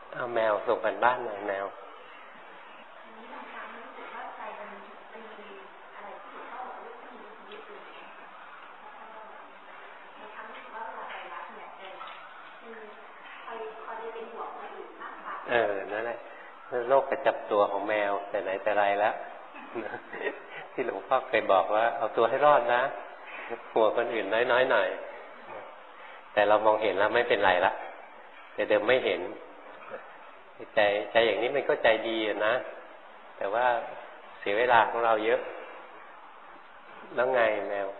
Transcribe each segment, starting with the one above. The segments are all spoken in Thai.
เอาแมวส่งกันบ้านหน่อยแมวนั่นแหละโรคประจำตัวของแมวแต่ไหนแต่ไรแล้วที่หลวงพ่อเคยบอกว่าเอาตัวให้รอดนะหัวคนอื่นน้อยๆหน่อยแต่เรามองเห็นแล้วไม่เป็นไรละแต่เดิมไม่เห็นใจอย่างนี้มันก็ใจดีนะแต่ว่าเสียเวลาของเราเยอะแล้วไงแมว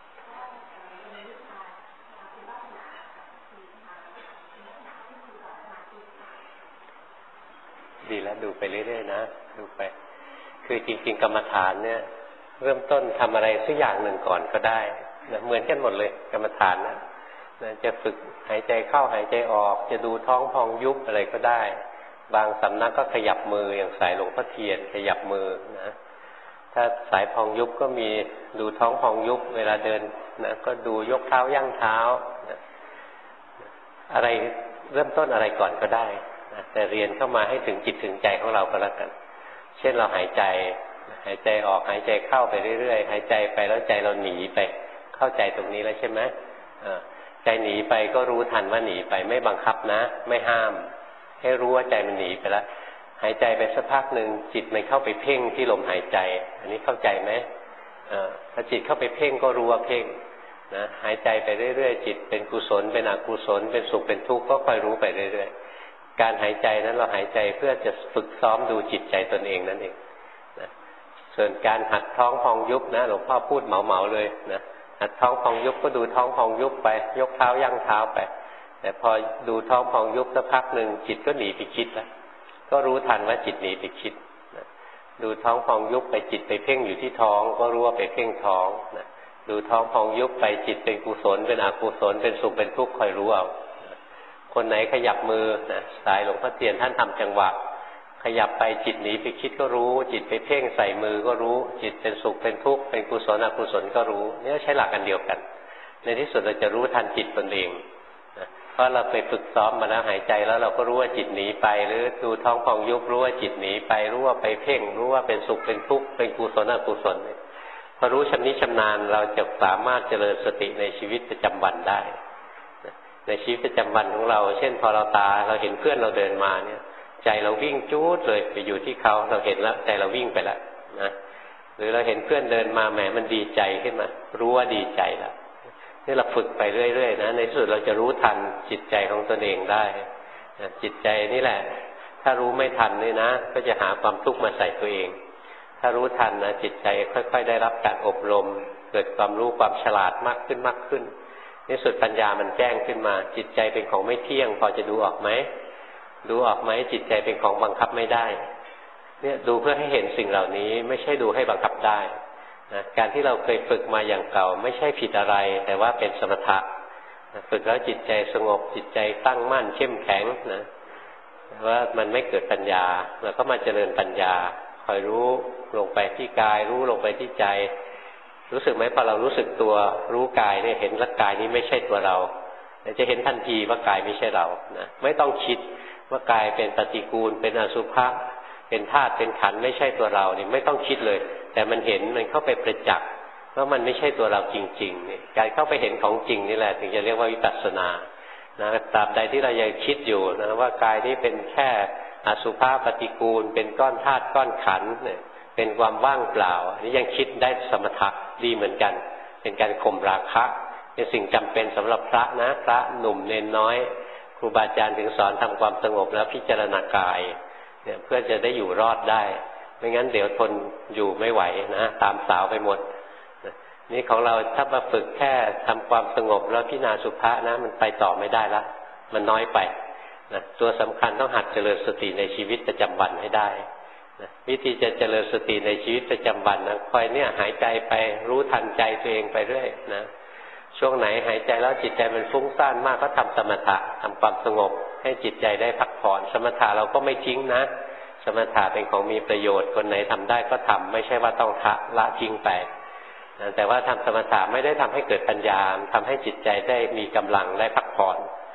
ดีแล้วดูไปเรื่อยๆนะดูไปคือจริงๆกรรมฐานเนี่ยเริ่มต้นทำอะไรสักอย่างหนึ่งก่อนก็ได้นะเหมือนกันหมดเลยกรรมฐานนะจะฝึกหายใจเข้าหายใจออกจะดูท้องพองยุบอะไรก็ได้บางสำนักก็ขยับมืออย่างสายหลวงพ่อเทียนขยับมือนะถ้าสายพองยุบก็มีดูท้องพองยุบเวลาเดินนะก็ดูยกเท้าย่างเท้านะอะไรเริ่มต้นอะไรก่อนก็ได้นะแต่เรียนเข้ามาให้ถึงจิตถึงใจของเราก็แล้วกันเช่นเราหายใจออกหายใจเข้าไปเรื่อยๆหายใจไปแล้วใจเราหนีไปเข้าใจตรงนี้แล้วใช่ไหมใจหนีไปก็รู้ทันว่าหนีไปไม่บังคับนะไม่ห้ามให้รู้ว่าใจมันหนีไปแล้วหายใจไปสักพักหนึ่งจิตมันเข้าไปเพ่งที่ลมหายใจอันนี้เข้าใจไหมพอจิตเข้าไปเพ่งก็รู้ว่าเพ่งนะหายใจไปเรื่อยๆจิตเป็นกุศลเป็นอกุศลเป็นสุขเป็นทุกข์ก็คอยรู้ไปเรื่อยๆการหายใจนั้นเราหายใจเพื่อจะฝึกซ้อมดูจิตใจตนเองนั่นเองนะส่วนการหัดท้องพองยุบนะหลวงพ่อพูดเหมาๆเลยนะหัดท้องพองยุบก็ดูท้องพองยุบไปยกเท้าย่างเท้าไปแต่พอดูท้องพองยุบสักพักหนึ่งจิตก็หนีไปคิดแล้วก็รู้ทันว่าจิตหนีไปคิดนะดูท้องพองยุบไปจิตไปเพ่งอยู่ที่ท้องก็รู้ว่าไปเพ่งท้องนะดูท้องพองยุบไปจิตเป็นกุศลเป็นอกุศลเป็นสุขเป็นทุกข์คอยรู้เอาคนไหนขยับมือนะสายหลวงพ่อเทียนท่านทำจังหวะขยับไปจิตหนีไปคิดก็รู้จิตไปเพ่งใส่มือก็รู้จิตเป็นสุขเป็นทุกข์เป็นกุศลอกุศลก็รู้เนี่ยใช้หลักกันเดียวกันในที่สุดเราจะรู้ทันจิตตนเองนะเพราะเราไปฝึกซ้อมมาแล้วหายใจแล้วเราก็รู้ว่าจิตหนีไปหรือดูท้องพองยุบรู้ว่าจิตหนีไปรู้ว่าไปเพ่งรู้ว่าเป็นสุขเป็นทุกข์เป็นกุศลอกุศลพอรู้ชำนิชำนาญเราจะสามารถเจริญสติในชีวิตประจำวันได้ในชีวิตประจำวันของเราเช่นพอเราเห็นเพื่อนเราเดินมาเนี่ยใจเราวิ่งจู๊ดเลยไปอยู่ที่เขาเราเห็นแล้วใจเราวิ่งไปแล้วนะหรือเราเห็นเพื่อนเดินมาแหมมันดีใจขึ้นมารู้ว่าดีใจแล้วนี่เราฝึกไปเรื่อยๆนะในที่สุดเราจะรู้ทันจิตใจของตนเองได้จิตใจนี่แหละถ้ารู้ไม่ทันนี่นะก็จะหาความทุกข์มาใส่ตัวเองถ้ารู้ทันนะจิตใจค่อยๆได้รับการอบรมเกิดความรู้ความฉลาดมากขึ้นในสุดปัญญามันแจ้งขึ้นมาจิตใจเป็นของไม่เที่ยงพอจะดูออกไหมดูออกไหมจิตใจเป็นของบังคับไม่ได้เนี่ยดูเพื่อให้เห็นสิ่งเหล่านี้ไม่ใช่ดูให้บังคับได้นะการที่เราเคยฝึกมาอย่างเก่าไม่ใช่ผิดอะไรแต่ว่าเป็นสมถะฝึกแล้วจิตใจสงบจิตใจตั้งมั่นเข้มแข็งนะว่ามันไม่เกิดปัญญาเราก็มาเจริญปัญญาคอยรู้ลงไปที่กายรู้ลงไปที่ใจรู้สึกไหมพอเรารู้สึกตัวรู้กายเนี่ยเห็นร่างกายนี้ไม่ใช่ตัวเราจะเห็นทันทีว่ากายไม่ใช่เรานะไม่ต้องคิดว่ากายเป็นปฏิกูลเป็นอสุภะเป็นธาตุเป็นขันธ์ไม่ใช่ตัวเราเนี่ยไม่ต้องคิดเลยแต่มันเห็นมันเข้าไปประจักษ์ว่ามันไม่ใช่ตัวเราจริงๆเนี่ยการเข้าไปเห็นของจริงนี่แหละถึงจะเรียกว่าวิปัสสนานะตราบใดที่เรายังคิดอยู่นะว่ากายนี้เป็นแค่อสุภะปฏิกูลเป็นก้อนธาตุก้อนขันธ์เนี่ยเป็นความว่างเปล่าอันนี้ยังคิดได้สมถะดีเหมือนกันเป็นการข่มราคะเป็นสิ่งจำเป็นสำหรับพระนะพระหนุ่มเนนน้อยครูบาอาจารย์ถึงสอนทำความสงบแล้วพิจารณากายเนี่ยเพื่อจะได้อยู่รอดได้ไม่งั้นเดี๋ยวทนอยู่ไม่ไหวนะตามสาวไปหมดนี่ของเราถ้ามาฝึกแค่ทำความสงบแล้วพิจารณาสุภะนะมันไปต่อไม่ได้ละมันน้อยไปนะตัวสำคัญต้องหัดเจริญสติในชีวิตประจำวันให้ได้นะวิธีจะเจริญสติในชีวิตประจำวันนะคอยเนี่ยหายใจไปรู้ทันใจตัวเองไปเรื่อยนะช่วงไหนหายใจแล้วจิตใจมันฟุ้งซ่านมากก็ทำสมถะทำความสงบให้จิตใจได้พักผ่อนสมถะเราก็ไม่ทิ้งนะสมถะเป็นของมีประโยชน์คนไหนทำได้ก็ทำไม่ใช่ว่าต้องละทิ้งไปนะแต่ว่าทำสมถะไม่ได้ทำให้เกิดปัญญาทำให้จิตใจได้มีกำลังได้พักผ่อน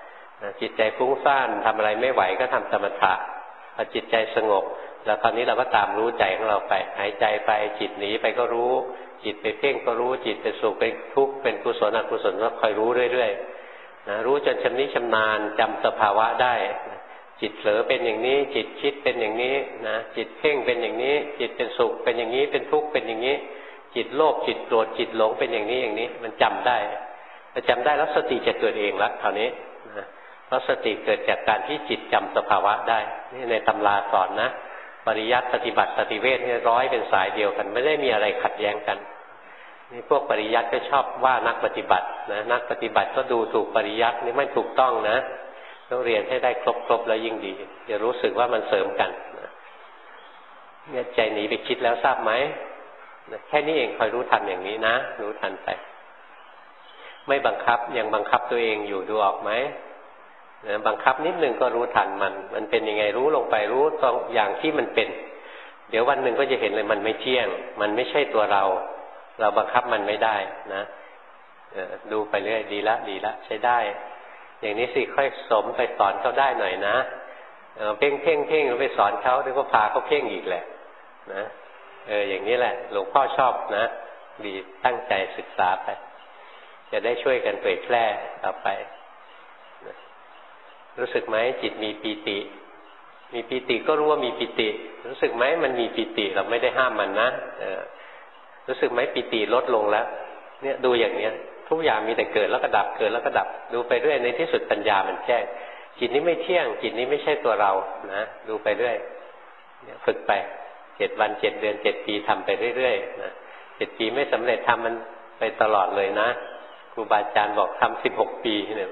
จิตใจฟุ้งซ่านทำอะไรไม่ไหวก็ทำสมถะพอจิตใจสงบแล้วคราวนี้เราก็ตามรู้ใจของเราไปหายใจไปจิตหนีไปก็รู้จิตไปเพ่งก็รู้จิตเป็นสุขเป็นทุกข์เป็นกุศลอกุศลก็คอยรู้เรื่อยๆนะรู้จนชำนิชำนาญจำสภาวะได้จิตเผลอเป็นอย่างนี้จิตคิดเป็นอย่างนี้นะจิตเพ่งเป็นอย่างนี้จิตเป็นสุขเป็นอย่างนี้เป็นทุกข์เป็นอย่างนี้จิตโลภจิตโกรธจิตหลงเป็นอย่างนี้อย่างนี้มันจำได้พอจำได้แล้วสติจะเกิดเองละคราวนี้นะเพราะสติเกิดจากการที่จิตจำสภาวะได้นี่ในตำราสอนนะปริยัติปฏิบัติปฏิเวทนี่ร้อยเป็นสายเดียวกันไม่ได้มีอะไรขัดแย้งกันนี่พวกปริยัติก็ชอบว่านักปฏิบัตินะนักปฏิบัติก็ดูถูกปริยัตินี่ไม่ถูกต้องนะต้องเรียนให้ได้ครบแล้วยิ่งดีจะรู้สึกว่ามันเสริมกันเนี่ยใจหนีไปคิดแล้วทราบไหมแค่นี้เองคอยรู้ทันอย่างนี้นะรู้ทันไปไม่บังคับยังบังคับตัวเองอยู่ดูออกไหมบังคับนิดนึงก็รู้ทันมันเป็นยังไงรู้ลงไปรู้ตรงอย่างที่มันเป็นเดี๋ยววันหนึ่งก็จะเห็นเลยมันไม่เที่ยงมันไม่ใช่ตัวเราบังคับมันไม่ได้นะดูไปเรื่อยดีละใช้ได้อย่างนี้สิค่อยสมไปสอนเขาได้หน่อยนะเพ่งแล้วไปสอนเขาเดี๋ยวก็พาเขาเพ่งอีกแหละนะอย่างนี้แหละหลวงพ่อชอบนะดีตั้งใจศึกษาไปจะได้ช่วยกันเผยแพร่ต่อไปนะรู้สึกไหมจิตมีปีติก็รู้ว่ามีปีติรู้สึกไหมมันมีปีติเราไม่ได้ห้ามมันนะรู้สึกไหมปีติลดลงแล้วเนี่ยดูอย่างเนี้ยทุกอย่างมีแต่เกิดแล้วก็ดับเกิดแล้วก็ดับดูไปเรื่อยในที่สุดปัญญามันแจ้งจิตนี้ไม่เที่ยงจิตนี้ไม่ใช่ตัวเรานะดูไปเรื่อยฝึกไป7 วัน7 เดือน7 ปีทำไปเรื่อยๆนะ7 ปีไม่สำเร็จทำมันไปตลอดเลยนะครูบาอาจารย์บอกทำ16 ปีเนี่ย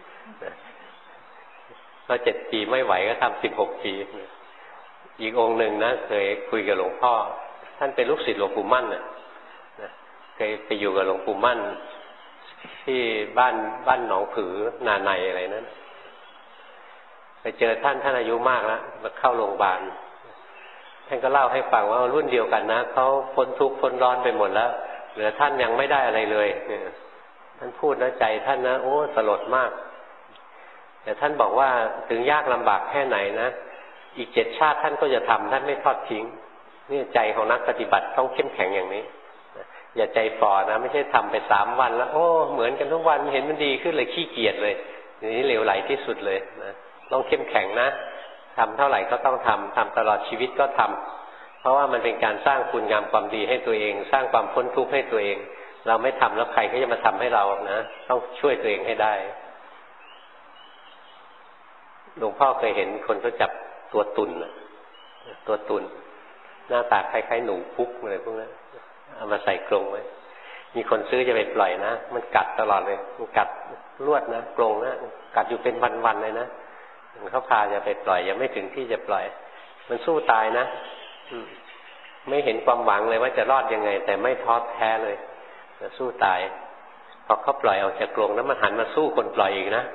พอ7 ปีไม่ไหวก็ทำ16 ปีอีกองค์หนึ่งนะเคยคุยกับหลวงพ่อท่านเป็นลูกศิษย์หลวงปู่มั่นนะเคยไปอยู่กับหลวงปู่มั่นที่บ้านหนองผือนาในอะไรนั้นไปเจอท่านอายุมากแล้วมาเข้าโรงพยาบาลท่านก็เล่าให้ฟังว่ารุ่นเดียวกันนะเขาพ้นทุกข์พ้นร้อนไปหมดแล้วเหลือท่านยังไม่ได้อะไรเลยท่านพูดแล้วใจท่านนะโอ้สลดมากแต่ท่านบอกว่าถึงยากลำบากแค่ไหนนะอีก7 ชาติท่านก็จะทำท่านไม่ทอดทิ้งนี่ใจของนักปฏิบัติต้องเข้มแข็งอย่างนี้อย่าใจฝ่อนะไม่ใช่ทำไป3 วันแล้วโอ้เหมือนกันทุกวันเห็นมันดีขึ้นเลยขี้เกียจเลยนี่เหลวไหลที่สุดเลยนะต้องเข้มแข็งนะทำเท่าไหร่ก็ต้องทำตลอดชีวิตก็ทำเพราะว่ามันเป็นการสร้างคุณงามความดีให้ตัวเองสร้างความพ้นทุกข์ให้ตัวเองเราไม่ทำแล้วใครก็จะมาทำให้เรานะต้องช่วยตัวเองให้ได้หลวงพ่อเคยเห็นคนเขาจับตัวตุ่นหน้าตาคล้ายๆหนูพุกอะไรพวกนั้นเอามาใส่กรงไว้มีคนซื้อจะไปปล่อยนะมันกัดตลอดเลยมันกัดลวดนะกรงนะกัดอยู่เป็นวันๆเลยนะเขาพาจะไปปล่อยยังไม่ถึงที่จะปล่อยมันสู้ตายนะไม่เห็นความหวังเลยว่าจะรอดยังไงแต่ไม่ท้อแท้เลยสู้ตายพอเขาปล่อยออกจากกรงแล้วมันหันมาสู้คนปล่อยอีกนะ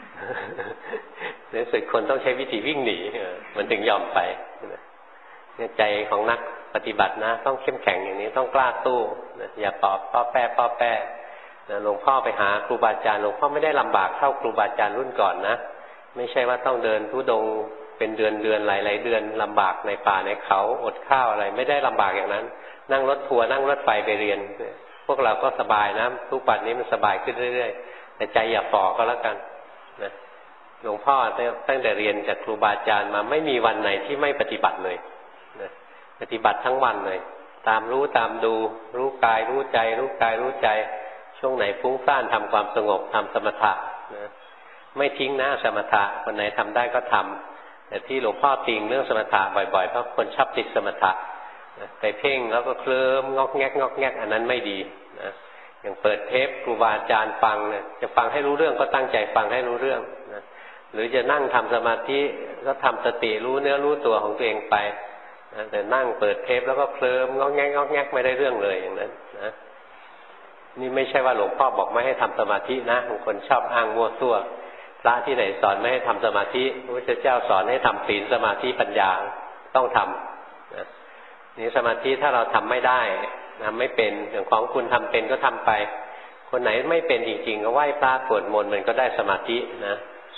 รู้สึกคนต้องใช้วิธีวิ่งหนีมันถึงยอมไปใจของนักปฏิบัตินะต้องเข้มแข็งอย่างนี้ต้องกล้าสู้อย่าป้อแป้หลวงพ่อไปหาครูบาอาจารย์หลวงพ่อไม่ได้ลำบากเท่าครูบาอาจารย์รุ่นก่อนนะไม่ใช่ว่าต้องเดินทุดงเป็นเดือนหลายเดือนลำบากในป่าในเขาอดข้าวอะไรไม่ได้ลำบากอย่างนั้นนั่งรถทัวร์นั่งรถไฟไปเรียนพวกเราก็สบายนะทุกปัจจุบันนี้มันสบายขึ้นเรื่อยๆแต่ใจอย่าฝ่อก็แล้วกันนะหลวงพ่อตั้งแต่เรียนจากครูบาอาจารย์มาไม่มีวันไหนที่ไม่ปฏิบัติเลยนะปฏิบัติทั้งวันเลยตามรู้ตามดูรู้กายรู้ใจรู้กายรู้ใจช่วงไหนฟุ้งซ่านทำความสงบทำสมถะนะไม่ทิ้งนะสมถะคนไหนทำได้ก็ทำแต่ที่หลวงพ่อติงเรื่องสมถะบ่อยๆเพราะคนชอบติดสมถะไปเพ่งแล้วก็เคลิ้มงอกแงกอันนั้นไม่ดีนะอย่างเปิดเทปครูบาอาจารย์ฟังเนี่ยจะฟังให้รู้เรื่องก็ตั้งใจฟังให้รู้เรื่องนะหรือจะนั่งทำสมาธิก็ทำสติรู้เนื้อรู้ตัวของตัวเองไปนะแต่นั่งเปิดเทปแล้วก็เคลิ้มงอกแงกไม่ได้เรื่องเลยอย่างนั้นนะนี่ไม่ใช่ว่าหลวงพ่อบอกไม่ให้ทำสมาธินะบางคนชอบอ้างมั่วซั่วพระที่ไหนสอนไม่ให้ทำสมาธิพระพุทธเจ้าสอนให้ทำศีลสมาธิปัญญาต้องทำนะนี่สมาธิถ้าเราทำไม่ได้ทำไม่เป็นอย่างของคุณทำเป็นก็ทำไปคนไหนไม่เป็นจริงๆก็ไหว้พระสวดมนต์มันก็ได้สมาธินะ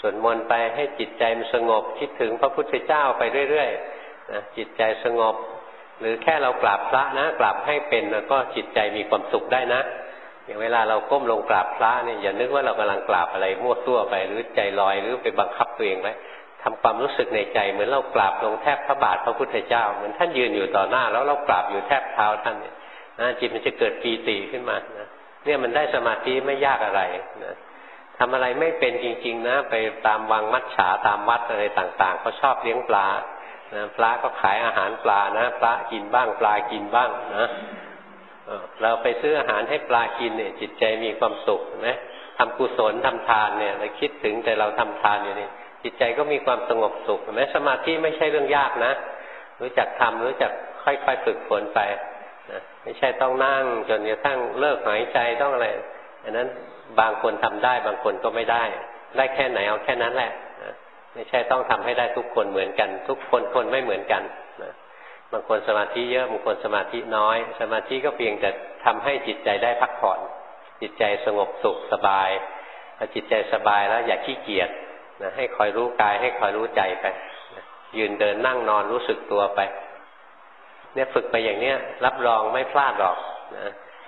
สวดมนต์ไปให้จิตใจมันสงบคิดถึงพระพุทธเจ้าไปเรื่อยๆนะจิตใจสงบหรือแค่เรากราบพระนะกราบให้เป็นแล้วก็จิตใจมีความสุขได้นะอย่างเวลาเราก้มลงกราบพระเนี่ยอย่านึกว่าเรากำลังกราบอะไรมั่วซั่วไปหรือใจลอยหรือไปบังคับตัวเองไว้ทำความรู้สึกในใจเหมือนเรากราบลงแทบพระบาทพระพุทธเจ้าเหมือนท่านยืนอยู่ต่อหน้าแล้วเรากราบอยู่แทบเท้าท่านเนี่ยนะจิตมันจะเกิดปีติขึ้นมานะเนี่ยมันได้สมาธิไม่ยากอะไรนะทำอะไรไม่เป็นจริงๆนะไปตามวังมัจฉาตามวัดอะไรต่างๆเขาชอบเลี้ยงปลานะปลาก็ขายอาหารปลานะปลากินบ้างปลากินบ้างนะเราไปซื้ออาหารให้ปลากินเนี่ยจิตใจมีความสุขนะทำกุศลทำทานเนี่ยเราคิดถึงแต่เราทำทานอยู่นี่จิตใจก็มีความสงบสุขนะสมาธิไม่ใช่เรื่องยากนะรู้จักทำรู้จักค่อยๆฝึกฝนไปนะไม่ใช่ต้องนั่งจนกระทั่งเลิกหายใจต้องอะไรอันนั้นบางคนทำได้บางคนก็ไม่ได้ได้แค่ไหนเอาแค่นั้นแหละนะไม่ใช่ต้องทำให้ได้ทุกคนเหมือนกันทุกคนไม่เหมือนกันนะบางคนสมาธิเยอะบางคนสมาธิน้อยสมาธิก็เพียงแต่ทำให้จิตใจได้พักผ่อนจิตใจสงบสุขสบายพอจิตใจสบายแล้วอย่าขี้เกียจนะให้คอยรู้กายให้คอยรู้ใจไปนะยืนเดินนั่งนอนรู้สึกตัวไปเนี่ยฝึกไปอย่างเนี้ยรับรองไม่พลาดหรอกนะ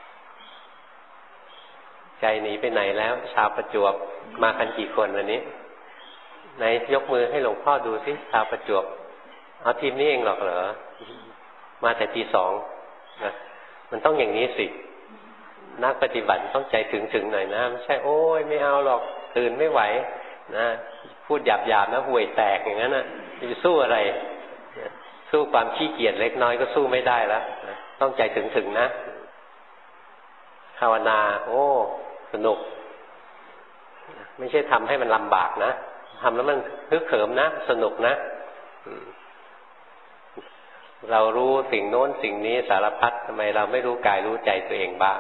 ใจหนีไปไหนแล้วชาวประจวบมากันกี่คนวันนี้ไหนยกมือให้หลวงพ่อดูสิชาวประจวบเอาทีมนี้เองหรอกเหรอมาแต่ตี 2นะมันต้องอย่างนี้สินักปฏิบัติต้องใจถึงหน่อยนะไม่ใช่โอ้ยไม่เอาหรอกตื่นไม่ไหวนะพูดหยาบๆนะห่วยแตกอย่างนั้นนะจะสู้อะไรสู้ความขี้เกียจเล็กน้อยก็สู้ไม่ได้แล้วนะต้องใจถึงนะภาวนาโอ้สนุกไม่ใช่ทำให้มันลำบากนะทำแล้วมันฮึกเหิมนะสนุกนะเรารู้สิ่งโน้นสิ่งนี้สารพัดทำไมเราไม่รู้กายรู้ใจตัวเองบ้าง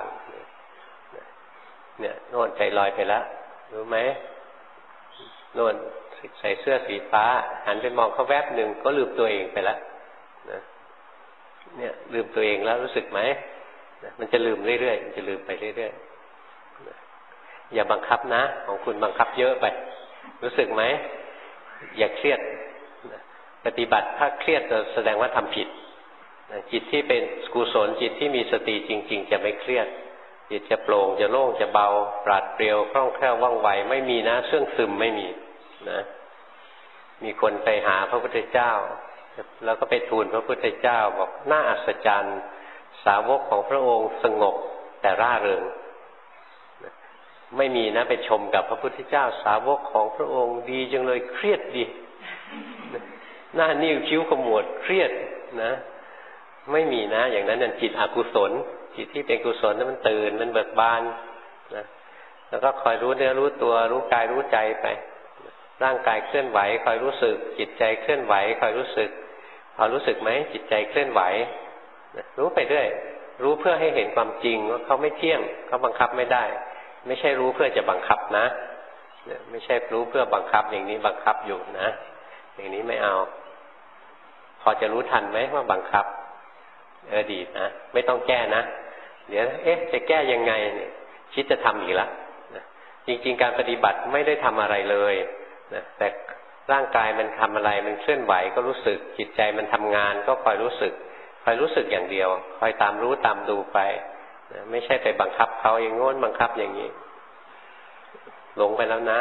เนี่ยโน่นใจลอยไปแล้วรู้ไหมโน่นใส่เสื้อสีฟ้าหันไปมองเขาแวบหนึ่งก็ลืมตัวเองไปแล้วนะเนี่ยลืมตัวเองแล้วรู้สึกไหมมันจะลืมเรื่อยๆมันจะลืมไปเรื่อยๆอย่าบังคับนะของคุณบังคับเยอะไปรู้สึกไหมอย่าเครียดปฏิบัติถ้าเครียดจะแสดงว่าทำผิดจิตที่เป็นกุศลจิตที่มีสติจริงๆจะไม่เครียดจิตจะโปร่งจะโล่งจะเบาปราดเปรียวคล่องแคล่วว่องไวไม่มีนะเสื่องซึมไม่มีนะมีคนไปหาพระพุทธเจ้าแล้วก็ไปทูลพระพุทธเจ้าบอกน่าอัศจรรย์สาวกของพระองค์สงบแต่ร่าเริงไม่มีนะไปชมกับพระพุทธเจ้าสาวกของพระองค์ดีจังเลยเครียดดีหน้านิ้วคิ้วขมวดเครียดนะไม่มีนะอย่างนั้นนั่นจิตอกุศลจิตที่เป็นกุศลนั้นมันตื่นมันเบิกบานนะแล้วก็คอยรู้เนื้อรู้ตัวรู้กายรู้ใจไปร่างกายเคลื่อนไหวคอยรู้สึกจิตใจเคลื่อนไหวคอยรู้สึกพอรู้สึกไหมจิตใจเคลื่อนไหวรู้ไปเรื่อยรู้เพื่อให้เห็นความจริงว่าเขาไม่เที่ยงเขาบังคับไม่ได้ไม่ใช่รู้เพื่อจะบังคับนะไม่ใช่รู้เพื่อบังคับอย่างนี้บังคับอยู่นะอย่างนี้ไม่เอาพอจะรู้ทันไหมว่าบังคับดีนะไม่ต้องแก้นะเดี๋ยวจะแก้ยังไงเนี่ยคิดจะทำอีกแล้วจริงๆการปฏิบัติไม่ได้ทำอะไรเลยนะแต่ร่างกายมันทำอะไรมันเคลื่อนไหวก็รู้สึกจิตใจมันทำงานก็คอยรู้สึกอย่างเดียวคอยตามรู้ตามดูไปนะไม่ใช่ไปบังคับเขาอย่างโน้นบังคับอย่างนี้หลงไปแล้วนะ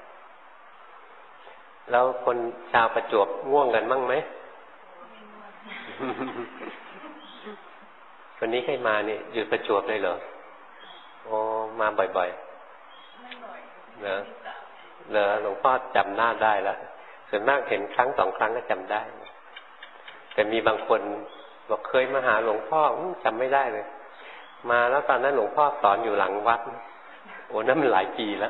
แล้วคนชาวประจวบง่วงกันบ้างไหม วันนี้ใครมานี่อยู่ประจวบเลยเหรอโอ้มาบ่อยๆเหรอหลวงพ่อจำหน้าได้แล้วส่วนมากเห็นครั้งสองครั้งก็จำได้แต่มีบางคนบอกเคยมาหาหลวงพ่อจำไม่ได้เลยมาแล้วตอนนั้นหลวงพ่อสอนอยู่หลังวัดโอ้นั่นมันหลายปีแล้ว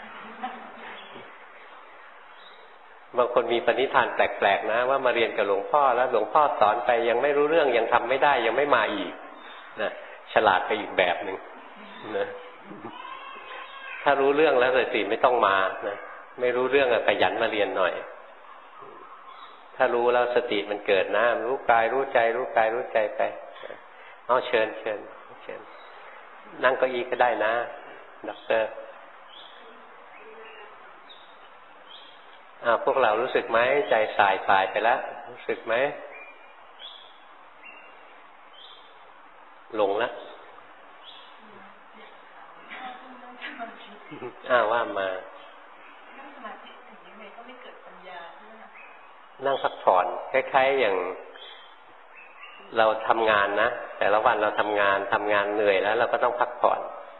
บางคนมีปณิธานแปลกๆนะว่ามาเรียนกับหลวงพ่อแล้วหลวงพ่อสอนไปยังไม่รู้เรื่องยังทำไม่ได้ยังไม่มาอีกนะฉลาดไปอีกแบบหนึ่งนะถ้ารู้เรื่องแล้วเลยสิไม่ต้องมานะไม่รู้เรื่องขยันมาเรียนหน่อยถ้ารู้แล้วสติมันเกิดนะรู้กายรู้ใจรู้กายรู้ใจไปเอาเชิญนั่งเก้าอี้ก็ได้นะด็อกเตอร์พวกเรารู้สึกไหมใจสายไปแล้วรู้สึกไหมหลงแล้วว่ามานั่งพักผ่อนคล้ายๆอย่างเราทำงานนะแต่ละวันเราทำงานเหนื่อยแล้วเราก็ต้องพักผ่อน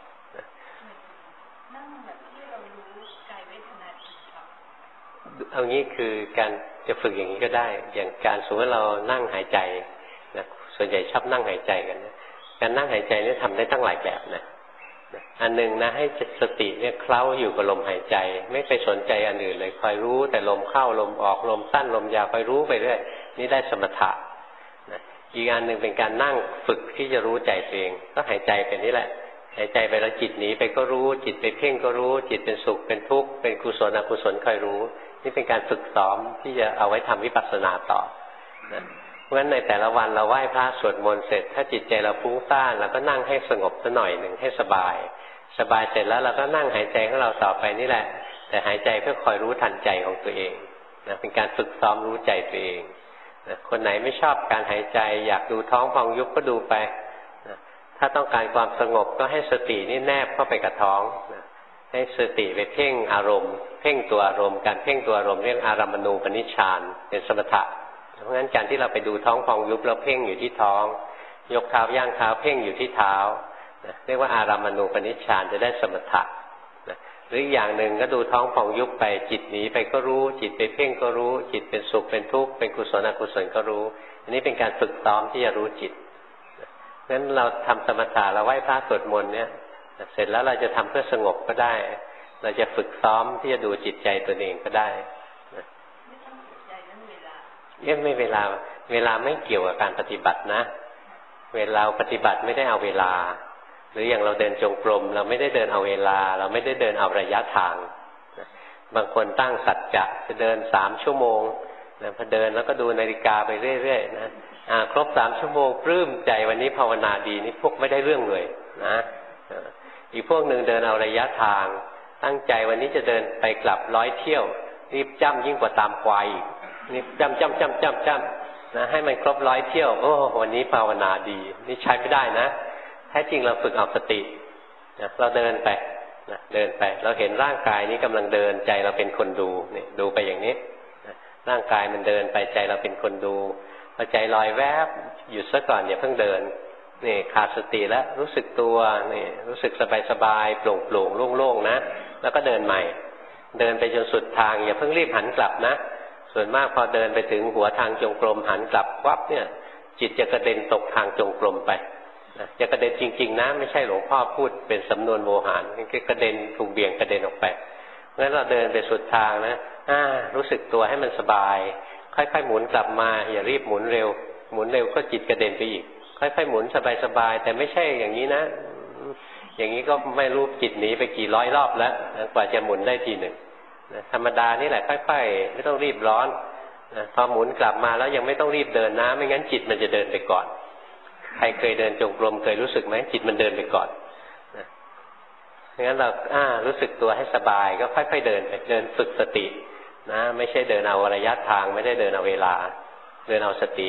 นั่งแบบที่เรารู้กายเวทนาจิตเอางี้คือการจะฝึกอย่างนี้ก็ได้อย่างการสมมติเรานั่งหายใจนะส่วนใหญ่ชอบนั่งหายใจกันนะการนั่งหายใจนี่ทำได้ตั้งหลายแบบนะอันหนึ่งนะให้สติเนี่ยเคล้าอยู่กับลมหายใจไม่ไปสนใจอันอื่นเลยคอยรู้แต่ลมเข้าลมออกลมสั้นลมยาวคอยรู้ไปเรื่อยนี่ได้สมถะนะอีกอันหนึ่งเป็นการนั่งฝึกที่จะรู้ใจตัวเองก็หายใจเป็นนี่แหละหายใจไปแล้วจิตหนีไปก็รู้จิตไปเพ่งก็รู้จิตเป็นสุขเป็นทุกข์เป็นกุศลอกุศลคอยรู้นี่เป็นการฝึกซ้อมที่จะเอาไว้ทำวิปัสสนาต่อนะเพราะฉะนั้นในแต่ละวันเราไหว้พระสวดมนต์เสร็จถ้าจิตใจเราฟุ้งซ่านเราก็นั่งให้สงบสักหน่อยหนึ่งให้สบายเสร็จแล้วเราก็นั่งหายใจของเราต่อไปนี่แหละแต่หายใจเพื่อคอยรู้ทันใจของตัวเองนะเป็นการฝึกซ้อมรู้ใจตัวเองนะคนไหนไม่ชอบการหายใจอยากดูท้องพองยุบก็ดูไปนะถ้าต้องการความสงบก็ให้สตินี่แนบเข้าไปกับท้องนะให้สติไปเพ่งอารมณ์เพ่งตัวอารมณ์การเพ่งตัวอารมณ์เรียกอารัมมณูปนิชฌานเป็นสมถะเพราะงั้นการที่เราไปดูท้องพองยุบแล้วเพ่งอยู่ที่ท้องยกเท้าย่างเท้าเพ่งอยู่ที่เท้าเรียกว่าอารัมมณูปนิชฌานจะได้สมถะหรืออีกอย่างหนึ่งก็ดูท้องพองยุบไปจิตหนีไปก็รู้จิตไปเพ่งก็รู้จิตเป็นสุขเป็นทุกข์เป็นกุศลอกุศลก็รู้อันนี้เป็นการฝึกซ้อมที่จะรู้จิตงั้นเราทำสมถะเราไหว้พระสวดมนต์เนี่ยเสร็จแล้วเราจะทำเพื่อสงบก็ได้เราจะฝึกซ้อมที่จะดูจิตใจตัวเองก็ได้ไม่ต้องสนใจเรื่องเวลาไม่เวลาไม่เกี่ยวกับการปฏิบัตินะเวลาปฏิบัติไม่ได้เอาเวลาหรืออย่างเราเดินจงกรมเราไม่ได้เดินเอาเวลาเราไม่ได้เดินเอาระยะทางบางคนตั้งสัจจะจะเดิน3 ชั่วโมงพอเดินแล้วก็ดูนาฬิกาไปเรื่อยๆนะครบ3 ชั่วโมงปลื้มใจวันนี้ภาวนาดีนี่พวกไม่ได้เรื่องเลยนะอีกพวกหนึ่งเดินเอาระยะทางตั้งใจวันนี้จะเดินไปกลับ100 เที่ยวรีบจ้ำยิ่งกว่าตามควายนี่จ้ำนะให้มันครบ100 เที่ยวโอ้วันนี้ภาวนาดีนี่ใช้ไม่ได้นะแท้จริงเราฝึกเอาสตินะเราเดินไปนะเดินไปเราเห็นร่างกายนี้กำลังเดินใจเราเป็นคนดูนี่ดูไปอย่างนี้นะร่างกายมันเดินไปใจเราเป็นคนดูพอใจลอยแวบหยุดซะก่อนอย่าเพิ่งเดินนี่ขาดสติแล้วรู้สึกตัวนี่รู้สึกสบายๆโปร่งๆโล่งๆนะแล้วก็เดินใหม่เดินไปจนสุดทางอย่าเพิ่งรีบหันกลับนะส่วนมากพอเดินไปถึงหัวทางจงกรมหันกลับวับเนี่ยจิตจะกระเด็นตกทางจงกรมไปจะกระเด็นจริงๆนะไม่ใช่หลวงพ่อพูดเป็นสำนวนโวหารคือกระเด็นถูกเบี่ยงกระเด็นออกไปงั้นเราเดินไปสุดทางนะรู้สึกตัวให้มันสบายค่อยๆหมุนกลับมาอย่ารีบหมุนเร็วหมุนเร็วก็จิตกระเด็นไปอีกค่อยๆหมุนสบายๆแต่ไม่ใช่อย่างนี้นะอย่างนี้ก็ไม่รู้จิตหนีไปกี่ร้อยรอบแล้วกว่าจะหมุนได้ทีหนึ่งธรรมดานี่แหละค่อยๆไม่ต้องรีบร้อนพอหมุนกลับมาแล้วยังไม่ต้องรีบเดินนะไม่งั้นจิตมันจะเดินไปก่อนใครเคยเดินจงกรมเคยรู้สึกไหมจิตมันเดินไปก่อนงั้นเรารู้สึกตัวให้สบายก็ค่อยๆเดินไปเดินฝึกสตินะไม่ใช่เดินเอาระยะทางไม่ได้เดินเอาเวลาเดินเอาสติ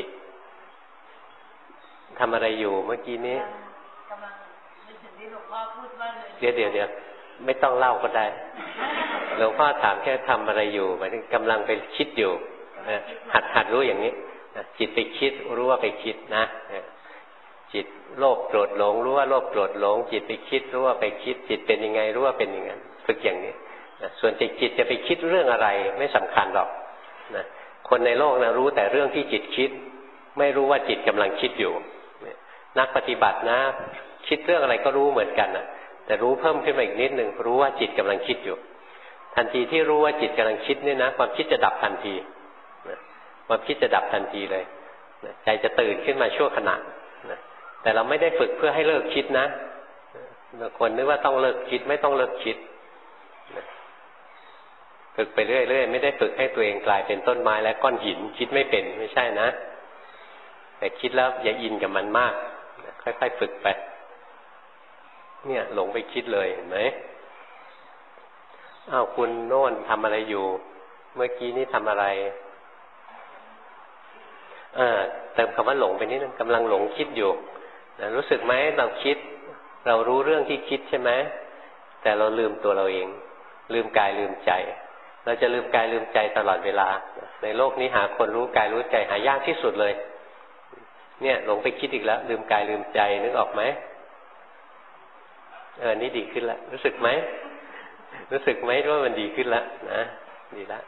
ทำอะไรอยู่เมื่อกี้นี้กำลังนึกถึงที่หลวงพ่อพูดว่าเดี๋ยวไม่ต้องเล่าก็ได้หลวงพ่อถามแค่ทำอะไรอยู่หมายถึงกำลังไปคิดอยู่หัดรู้อย่างนี้จิตไปคิดรู้ว่าไปคิดนะจิตโลภโกรธหลงรู้ว่าโลภโกรธหลงจิตไปคิดรู้ว่าไปคิดจิตเป็นยังไงรู้ว่าเป็นอย่างนั้นฝึกอย่างนี้ส่วนจิตจะไปคิดเรื่องอะไรไม่สำคัญหรอกนะคนในโลกนะรู้แต่เรื่องที่จิตคิดไม่รู้ว่าจิตกำลังคิดอยู่นักปฏิบัตินะคิดเรื่องอะไรก็รู้เหมือนกันนะแต่รู้เพิ่มขึ้นมาอีกนิดนึงรู้ว่าจิตกำลังคิดอยู่ทันทีที่รู้ว่าจิตกำลังคิดนี่นะความคิดจะดับทันทีความคิดจะดับทันทีเลยใจจะตื่นขึ้นมาชั่วขณะแต่เราไม่ได้ฝึกเพื่อให้เลิกคิดนะบางคนนึกว่าต้องเลิกคิดไม่ต้องเลิกคิดฝึกไปเรื่อยๆไม่ได้ฝึกให้ตัวเองกลายเป็นต้นไม้และก้อนหินคิดไม่เป็นไม่ใช่นะแต่คิดแล้วอย่าอินกับมันมากค่อยๆฝึกไปเนี่ยหลงไปคิดเลยเห็นไหมคุณโน่นทำอะไรอยู่เมื่อกี้นี่ทำอะไรเติมคำว่าหลงไปนิดนึงกำลังหลงคิดอยู่นะรู้สึกไหมเราคิดเรารู้เรื่องที่คิดใช่ไหมแต่เราลืมตัวเราเองลืมกายลืมใจเราจะลืมกายลืมใจตลอดเวลาในโลกนี้หาคนรู้กายรู้ใจหายากที่สุดเลยเนี่ยหลงไปคิดอีกแล้วลืมกายลืมใจนึกออกไหมนี่ดีขึ้นแล้วรู้สึกไหมรู้สึกไหมว่ามันดีขึ้นแล้วนะดีแล้ว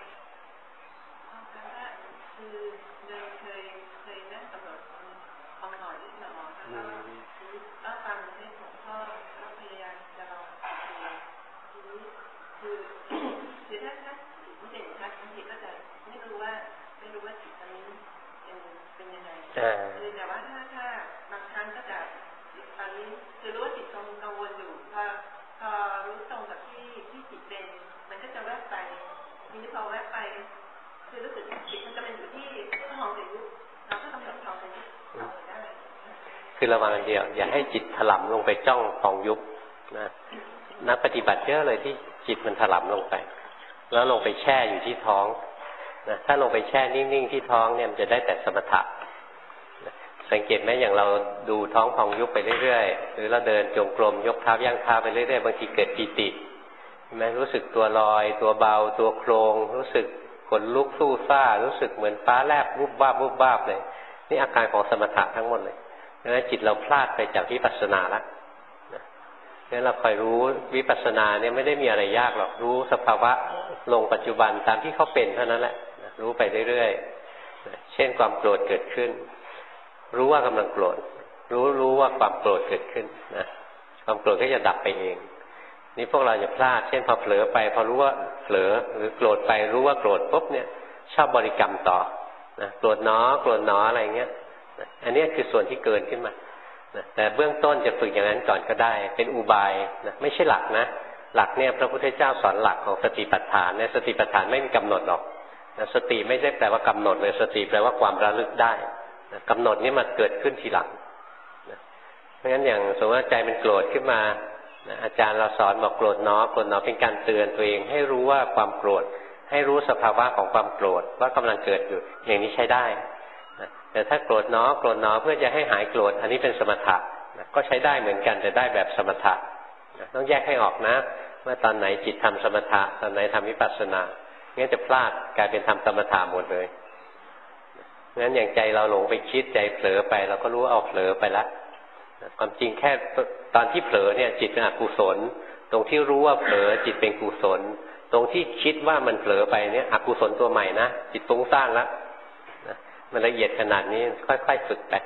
แต่ว่าถ้าบางครั้งก็จะตอนนี้คือรู้ว่าจิตกังวลอยู่พอรู้ตรงกับที่จิตเป็นมันก็จะแวบไปทีนี้พอแวบไปคือรู้สึกจิตมันจะเป็นอยู่ที่ทองแต่ยุบเราก็กำหนดทองแต่ยุบได้คือระวังอันเดียวอย่าให้จิตถลำลงไปจ้องทองยุบนะนักปฏิบัติเยอะเลยที่จิตมันถลำลงไปแล้วลงไปแช่อยู่ที่ท้องนะถ้าลงไปแช่นิ่งๆที่ท้องเนี่ยมันจะได้แต่สมถะสังเกตไหมอย่างเราดูท้องพองยุบไปเรื่อยๆหรือเราเดินจงกรมยกเท้าย่างเท้าไปเรื่อยๆบางทีเกิดปีติเห็นไหมรู้สึกตัวลอยตัวเบาตัวโครงรู้สึกขนลุกสู้ซ่ารู้สึกเหมือนฟ้าแลบวุบวาบวุบวาบเลยนี่อาการของสมถะทั้งหมดเลยดังนั้นจิตเราพลาดไปจากวิปัสสนาแล้วงั้นเราคอยรู้วิปัสสนาเนี่ยไม่ได้มีอะไรยากหรอกรู้สภาวะลงปัจจุบันตามที่เขาเป็นเท่านั้นแหละรู้ไปเรื่อยๆเช่นความโกรธเกิดขึ้นรู้ว่ากำลังโกรธรู้ว่าความโกรธเกิดขึ้นนะความโกรธก็จะดับไปเองนี่พวกเราอย่าพลาดเช่นพอเผลอไปพอรู้ว่าเผลอหรือโกรธไปรู้ว่าโกรธปุ๊บเนี่ยชอบบริกรรมต่อนะโกรธหนอโกรธหนออะไรเงี้ยอันนี้คือส่วนที่เกินขึ้นมาแต่เบื้องต้นจะฝึกอย่างนั้นก่อนก็ได้เป็นอุบายนะไม่ใช่หลักนะหลักเนี่ยพระพุทธเจ้าสอนหลักของสติปัฏฐานเนี่ยสติปัฏฐานไม่มีกำหนดหรอกนะสติไม่ใช่แปลว่ากำหนดเลยสติแปลว่าความระลึกได้กำหนดนี่มันเกิดขึ้นทีหลังเพราะงั้นอย่างสมมติว่าใจมันโกรธขึ้นมาอาจารย์เราสอนบอกโกรธหนอโกรธหนอเป็นการเตือนตัวเองให้รู้ว่าความโกรธให้รู้สภาวะของความโกรธว่ากำลังเกิดอยู่อย่างนี้ใช้ได้แต่ถ้าโกรธหนอโกรธหนอเพื่อจะให้หายโกรธอันนี้เป็นสมถะก็ใช้ได้เหมือนกันแต่ได้แบบสมถะต้องแยกให้ออกนะว่าตอนไหนจิตทำสมถะตอนไหนทำวิปัสสนางั้นจะพลาดกลายเป็นทำสมถะหมดเลยงั้นอย่างใจเราหลงไปคิดใจเผลอไปเราก็รู้เอาเผลอไปละความจริงแค่ตอนที่เผลอเนี่ยจิตเป็นอกุศลตรงที่รู้ว่าเผลอจิตเป็นกุศลตรงที่คิดว่ามันเผลอไปเนี่ยอกุศลตัวใหม่นะจิตฟุ้งซ่านแล้วมันละเอียดขนาดนี้ค่อยๆฝึกไป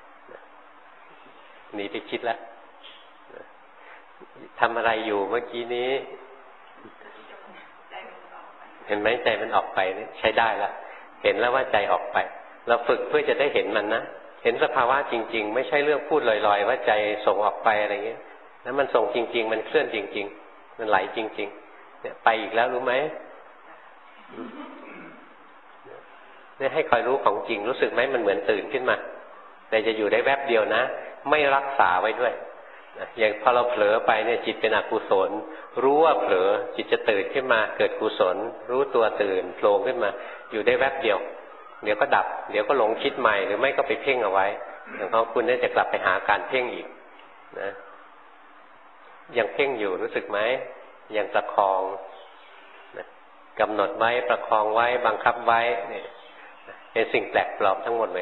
หนีไปคิดแล้วทำอะไรอยู่เมื่อกี้นี้เห็นไหมใจมันออกไปนี่ใช้ได้แล้วเห็นแล้วว่าใจออกไปเราฝึกเพื่อจะได้เห็นมันนะเห็นสภาวะจริงๆไม่ใช่เรื่องพูดลอยๆว่าใจส่งออกไปอะไรเงี้ยแล้วมันส่งจริงๆมันเคลื่อนจริงๆมันไหลจริงๆเนี่ยไปอีกแล้วรู้ไหมเนี่ยให้คอยรู้ของจริงรู้สึกไหมมันเหมือนตื่นขึ้นมาแต่จะอยู่ได้แวบเดียวนะไม่รักษาไว้ด้วยอย่างพอเราเผลอไปเนี่ยจิตเป็นอกุศลรู้ว่าเผลอจิตจะตื่นขึ้นมาเกิดกุศลรู้ตัวตื่นโผล่ขึ้นมาอยู่ได้แวบเดียวเดี๋ยวก็ดับเดี๋ยวก็หลงคิดใหม่หรือไม่ก็ไปเพ่งเอาไว้อย่างของคุณเนี่ยจะกลับไปหาการเพ่งอีกนะยังเพ่งอยู่รู้สึกไหมยังประคองนะกำหนดไว้ประคองไว้บังคับไว้เนี่ยเป็นสิ่งแปลกปลอมทั้งหมดเลย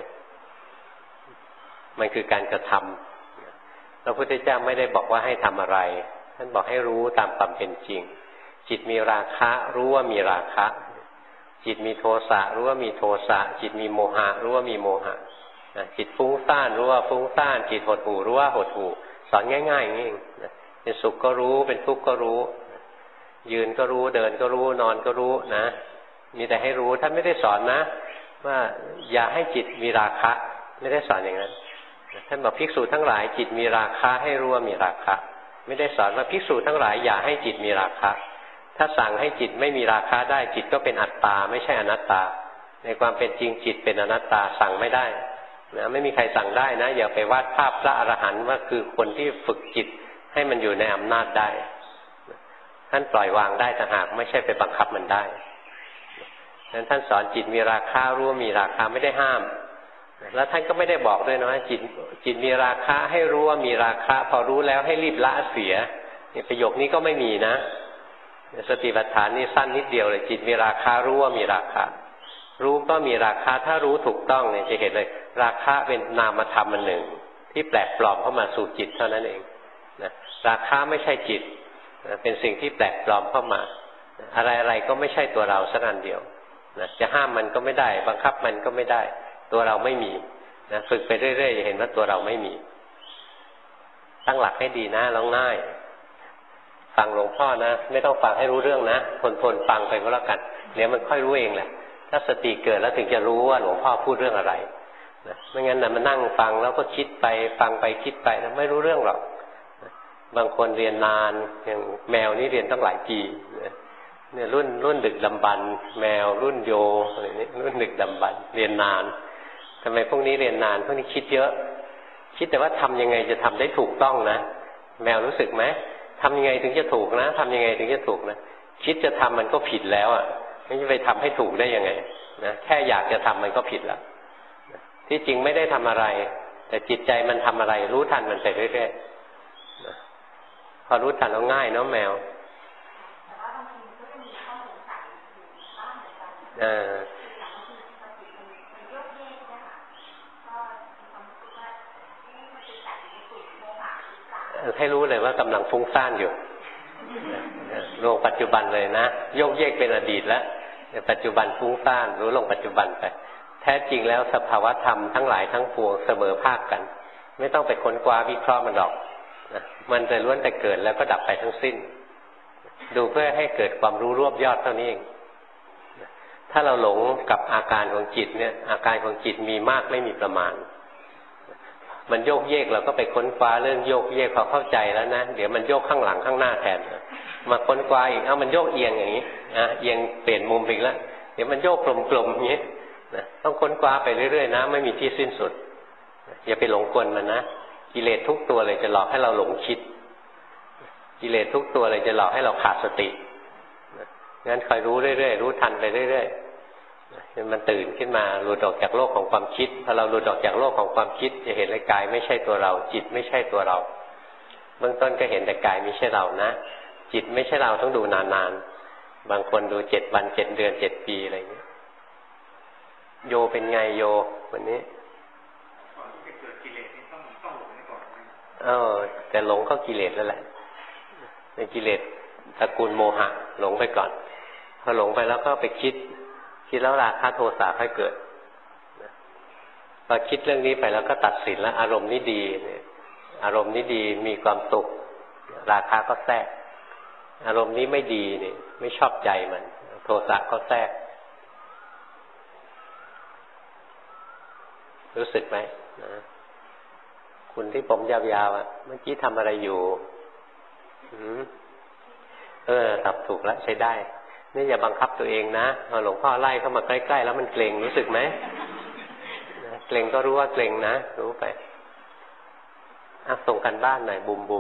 มันคือการกระทำพระพุทธเจ้าไม่ได้บอกว่าให้ทำอะไรท่านบอกให้รู้ตามความเป็นจริงจิตมีราคะรู้ว่ามีราคะจิตมีโทสะรู้ว่ามีโทสะจิตมีโมหะรู้ว่ามีโมหะจิตฟุ้งซ่านรู้ว่าฟุ้งซ่านจิตหดหู่รู้ว่าหดหู่สอนง่ายๆอย่างนี้เป็นสุขก็รู้เป็นทุกข์ก็รู้ยืนก็รู้เดินก็รู้นอนก็รู้นะมีแต่ให้รู้ท่านไม่ได้สอนนะว่าอย่าให้จิตมีราคะไม่ได้สอนอย่างนั้นท่านบอกภิกษุทั้งหลายจิตมีราคะให้รู้ว่ามีราคะไม่ได้สอนว่าภิกษุทั้งหลายอย่าให้จิตมีราคะถ้าสั่งให้จิตไม่มีราคะได้จิตก็เป็นอัตตาไม่ใช่อนัตตาในความเป็นจริงจิตเป็นอนัตตาสั่งไม่ได้นะไม่มีใครสั่งได้นะอย่าไปวาดภาพพระอรหันต์ว่าคือคนที่ฝึกจิตให้มันอยู่ในอำนาจได้ท่านปล่อยวางได้ต่างหากไม่ใช่ไปบังคับมันได้นั้นท่านสอนจิตมีราคะรู้ว่ามีราคะไม่ได้ห้ามแล้วท่านก็ไม่ได้บอกด้วยนะว่าจิตมีราคะให้รู้ว่ามีราคะพอรู้แล้วให้รีบละเสียประโยคนี้ก็ไม่มีนะสติปัฏฐานนี่สั้นนิดเดียวเลยจิตมีราคะรู้ว่ามีราคะรู้ก็มีราคะถ้ารู้ถูกต้องเนี่ยจะเห็นเลยราคะเป็นนามธรรมอันหนึ่งที่แปลกปลอมเข้ามาสู่จิตเท่านั้นเองนะราคะไม่ใช่จิตเป็นสิ่งที่แปลกปลอมเข้ามาอะไรๆก็ไม่ใช่ตัวเราสักอันเดียวนะจะห้ามมันก็ไม่ได้บังคับมันก็ไม่ได้ตัวเราไม่มีนะฝึกไปเรื่อยๆจะเห็นว่าตัวเราไม่มีตั้งหลักให้ดีนะแล้วง่ายฟังหลวงพ่อนะไม่ต้องฟังให้รู้เรื่องนะทนฟังไปก็แล้วกันเดี๋ยวมันค่อยรู้เองแหละถ้าสติเกิดแล้วถึงจะรู้ว่าหลวงพ่อพูดเรื่องอะไรนะไม่งั้นนะมันนั่งฟังแล้วก็คิดไปฟังไปคิดไปนะไม่รู้เรื่องหรอกบางคนเรียนนานอย่างแมวนี่เรียนตั้งหลายปีเนี่ยรุ่นดึกดำบรรพ์แมวรุ่นโยอะไรนี้รุ่นดึกดำบรรพ์เรียนนานทำไมพวกนี้เรียนนานพวกนี้คิดเยอะคิดแต่ว่าทำยังไงจะทำได้ถูกต้องนะแมวรู้สึกไหมทำยังไงถึงจะถูกนะทำยังไงถึงจะถูกนะคิดจะทำมันก็ผิดแล้วอ่ะไม่จะไปทำให้ถูกได้ยังไงนะแค่อยากจะทำมันก็ผิดแล้วที่จริงไม่ได้ทำอะไรแต่จิตใจมันทำอะไรรู้ทันมันไปเรื่อยๆพอรู้ทันแล้วง่ายเนาะแมวให้รู้เลยว่ากำลังฟุ้งซ่านอยู่ลงปัจจุบันเลยนะโยกเยกเป็นอดีตแล้วปัจจุบันฟุ้งซ่านรู้ลงปัจจุบันไปแท้จริงแล้วสภาวธรรมทั้งหลายทั้งปวงเสมอภาคกันไม่ต้องไปค้นคว้าวิเคราะห์มันหรอกมันจะล้วนแต่เกิดแล้วก็ดับไปทั้งสิ้นดูเพื่อให้เกิดความรู้รวบยอดเท่านี้เองถ้าเราหลงกับอาการของจิตเนี่ยอาการของจิตมีมากไม่มีประมาณมันโยกเยกเราก็ไปค้นคว้าเรื่องโยกเยกพอเข้าใจแล้วนะเดี๋ยวมันโยกข้างหลังข้างหน้าแทนมาค้นคว้าอีกมันโยกเอียงอย่างนี้เอียงเปลี่ยนมุมอีกแล้วเดี๋ยวมันโยกกลมๆอย่างนี้ต้องค้นคว้าไปเรื่อยๆนะไม่มีที่สิ้นสุดอย่าไปหลงกลมันนะกิเลสทุกตัวเลยจะหลอกให้เราหลงคิดกิเลสทุกตัวเลยจะหลอกให้เราขาดสติงั้นคอยรู้เรื่อยๆรู้ทันไปเรื่อยๆมันตื่นขึ้นมาหลุดออกจากโลกของความคิดพอเราหลุดออกจากโลกของความคิดจะเห็นเลยกายไม่ใช่ตัวเราจิตไม่ใช่ตัวเราเบื้องต้นก็เห็นแต่กายไม่ใช่เรานะจิตไม่ใช่เราต้องดูนานๆบางคนดู7 วัน7 เดือน7 ปีอะไรอย่างนี้โยเป็นไงโยวันนี้ก่อนที่จะเกิดกิเลสนี่ต้องหลงไปก่อนแต่หลงก็กิเลสแล้วแหละในกิเลสตระกูลโมหะหลงไปก่อนพอหลงไปแล้วก็ไปคิดแล้วราคะโทสะค่อยเกิดพอคิดเรื่องนี้ไปแล้วก็ตัดสินแล้วอารมณ์นี้ดีอารมณ์นี้ดีมีความสุขราคะก็แทรกอารมณ์นี้ไม่ดีนี่ไม่ชอบใจมันโทสะก็แทรกรู้สึกไหมนะคุณที่ผมยาวๆเมื่อกี้ทำอะไรอยู่ตอบถูกแล้วใช้ได้นี่อย่าบังคับตัวเองนะหลวงพ่อไล่เข้ามาใกล้ๆแล้วมันเกร็งรู้สึกไหมเกร็งก็รู้ว่าเกร็งนะรู้ไปส่งกันบ้านหน่อยบุม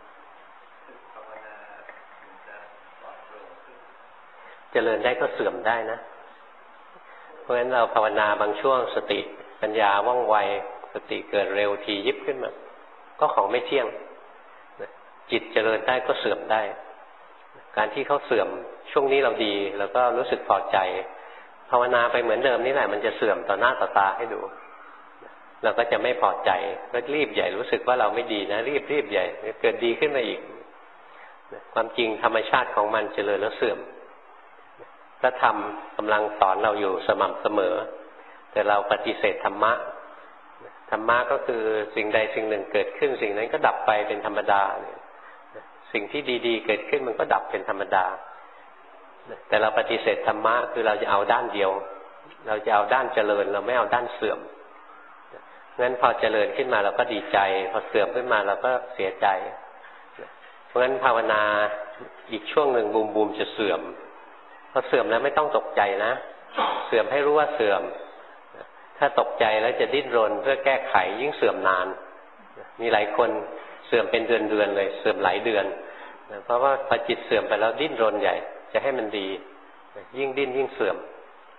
เจริญได้ก็เสื่อมได้นะเพราะฉะนั้นเราภาวนาบางช่วงสติปัญญาว่องไวสติเกิดเร็วทียิบขึ้นมาก็ของไม่เที่ยงจิตเจริญได้ก็เสื่อมได้การที่เขาเสื่อมช่วงนี้เราดีแล้วก็รู้สึกพอใจภาวนาไปเหมือนเดิมนี่แหละมันจะเสื่อมต่อหน้าต่อตาให้ดูเราก็จะไม่พอใจก็รีบใหญ่รู้สึกว่าเราไม่ดีนะรีบใหญ่เกิดดีขึ้นมาอีกความจริงธรรมชาติของมันเจริญแล้วเสื่อมพระธรรมกำลังสอนเราอยู่สม่ำเสมอแต่เราปฏิเสธธรรมะธรรมะก็คือสิ่งใดสิ่งหนึ่งเกิดขึ้นสิ่งนั้นก็ดับไปเป็นธรรมดาสิ่งที่ดีๆเกิดขึ้นมันก็ดับเป็นธรรมดาแต่เราปฏิเสธธรรมะคือเราจะเอาด้านเดียวเราจะเอาด้านเจริญเราไม่เอาด้านเสื่อมงั้นพอเจริญขึ้นมาเราก็ดีใจพอเสื่อมขึ้นมาเราก็เสียใจเพราะงั้นภาวนาอีกช่วงหนึ่งบูมจะเสื่อมพอเสื่อมแล้วไม่ต้องตกใจนะเสื่อมให้รู้ว่าเสื่อมถ้าตกใจแล้วจะดิ้นรนเพื่อแก้ไขยิ่งเสื่อมนานมีหลายคนเสื่อมเป็นเดือนเลยเสื่อมหลายเดือนเพราะว่าพอจิตเสื่อมไปแล้วดิ้นรนใหญ่จะให้มันดียิ่งดิ้นยิ่งเสื่อม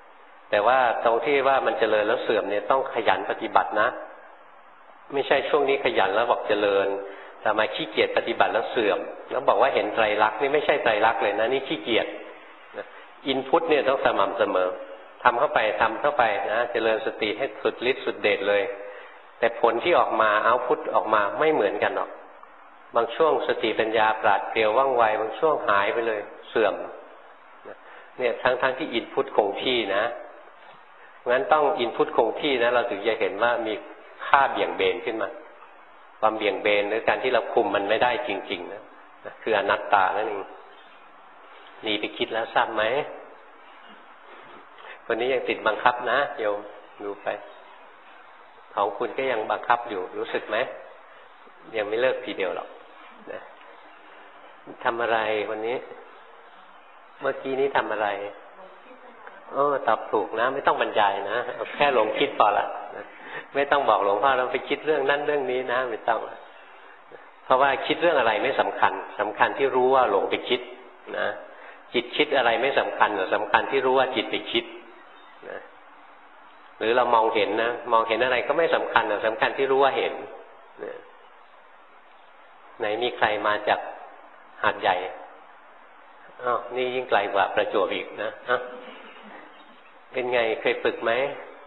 แต่ว่าตรงที่ว่ามันเจริญแล้วเสื่อมเนี่ยต้องขยันปฏิบัตินะไม่ใช่ช่วงนี้ขยันแล้วบอกเจริญแต่มาขี้เกียจปฏิบัติแล้วเสื่อมแล้วบอกว่าเห็นไตรลักษณ์นี่ไม่ใช่ไตรลักษณ์เลยนะนี่ขี้เกียจอินพุตเนี่ยต้องสม่ำเสมอทำเข้าไปนะเจริญสติให้สุดฤทธิ์สุดเดชเลยแต่ผลที่ออกมาเอาพุตออกมาไม่เหมือนกันหรอกบางช่วงสติปัญญาปราดเปรียวว่องไวบางช่วงหายไปเลยเสื่อมเนี่ยทั้งที่อินพุตคงที่นะงั้นต้องอินพุตคงที่นะเราถึงจะเห็นว่ามีค่าเบี่ยงเบนขึ้นมาความเบี่ยงเบนหรือการที่เราคุมมันไม่ได้จริงๆนะคืออนัตตานั่นเองหนีไปคิดแล้วทราบไหมคนนี้ยังติดบังคับนะโยมดูไปของคุณก็ยังบังคับอยู่รู้สึกไหมยังไม่เลิกทีเดียวหรอกนะทำอะไรวันนี้เมื่อกี้นี้ทำอะไรตอบถูกนะไม่ต้องบรรยายนะเอาแค่หลงคิดพอละไม่ต้องบอกหลวงพ่อเราไปคิดเรื่องนั้นเรื่องนี้นะไม่ต้องเพราะว่าคิดเรื่องอะไรไม่สำคัญสำคัญที่รู้ว่าหลงไปคิดนะจิตคิดอะไรไม่สำคัญหรอกสำคัญที่รู้ว่าจิตไปคิดนะหรือเรามองเห็นนะมองเห็นอะไรก็ไม่สำคัญหรอกสำคัญที่รู้ว่าเห็นนะไหนมีใครมาจากหาดใหญ่อ้าวนี่ยิ่งไกลกว่าประจวบอีกนะเป็นไงเคยฝึกไหม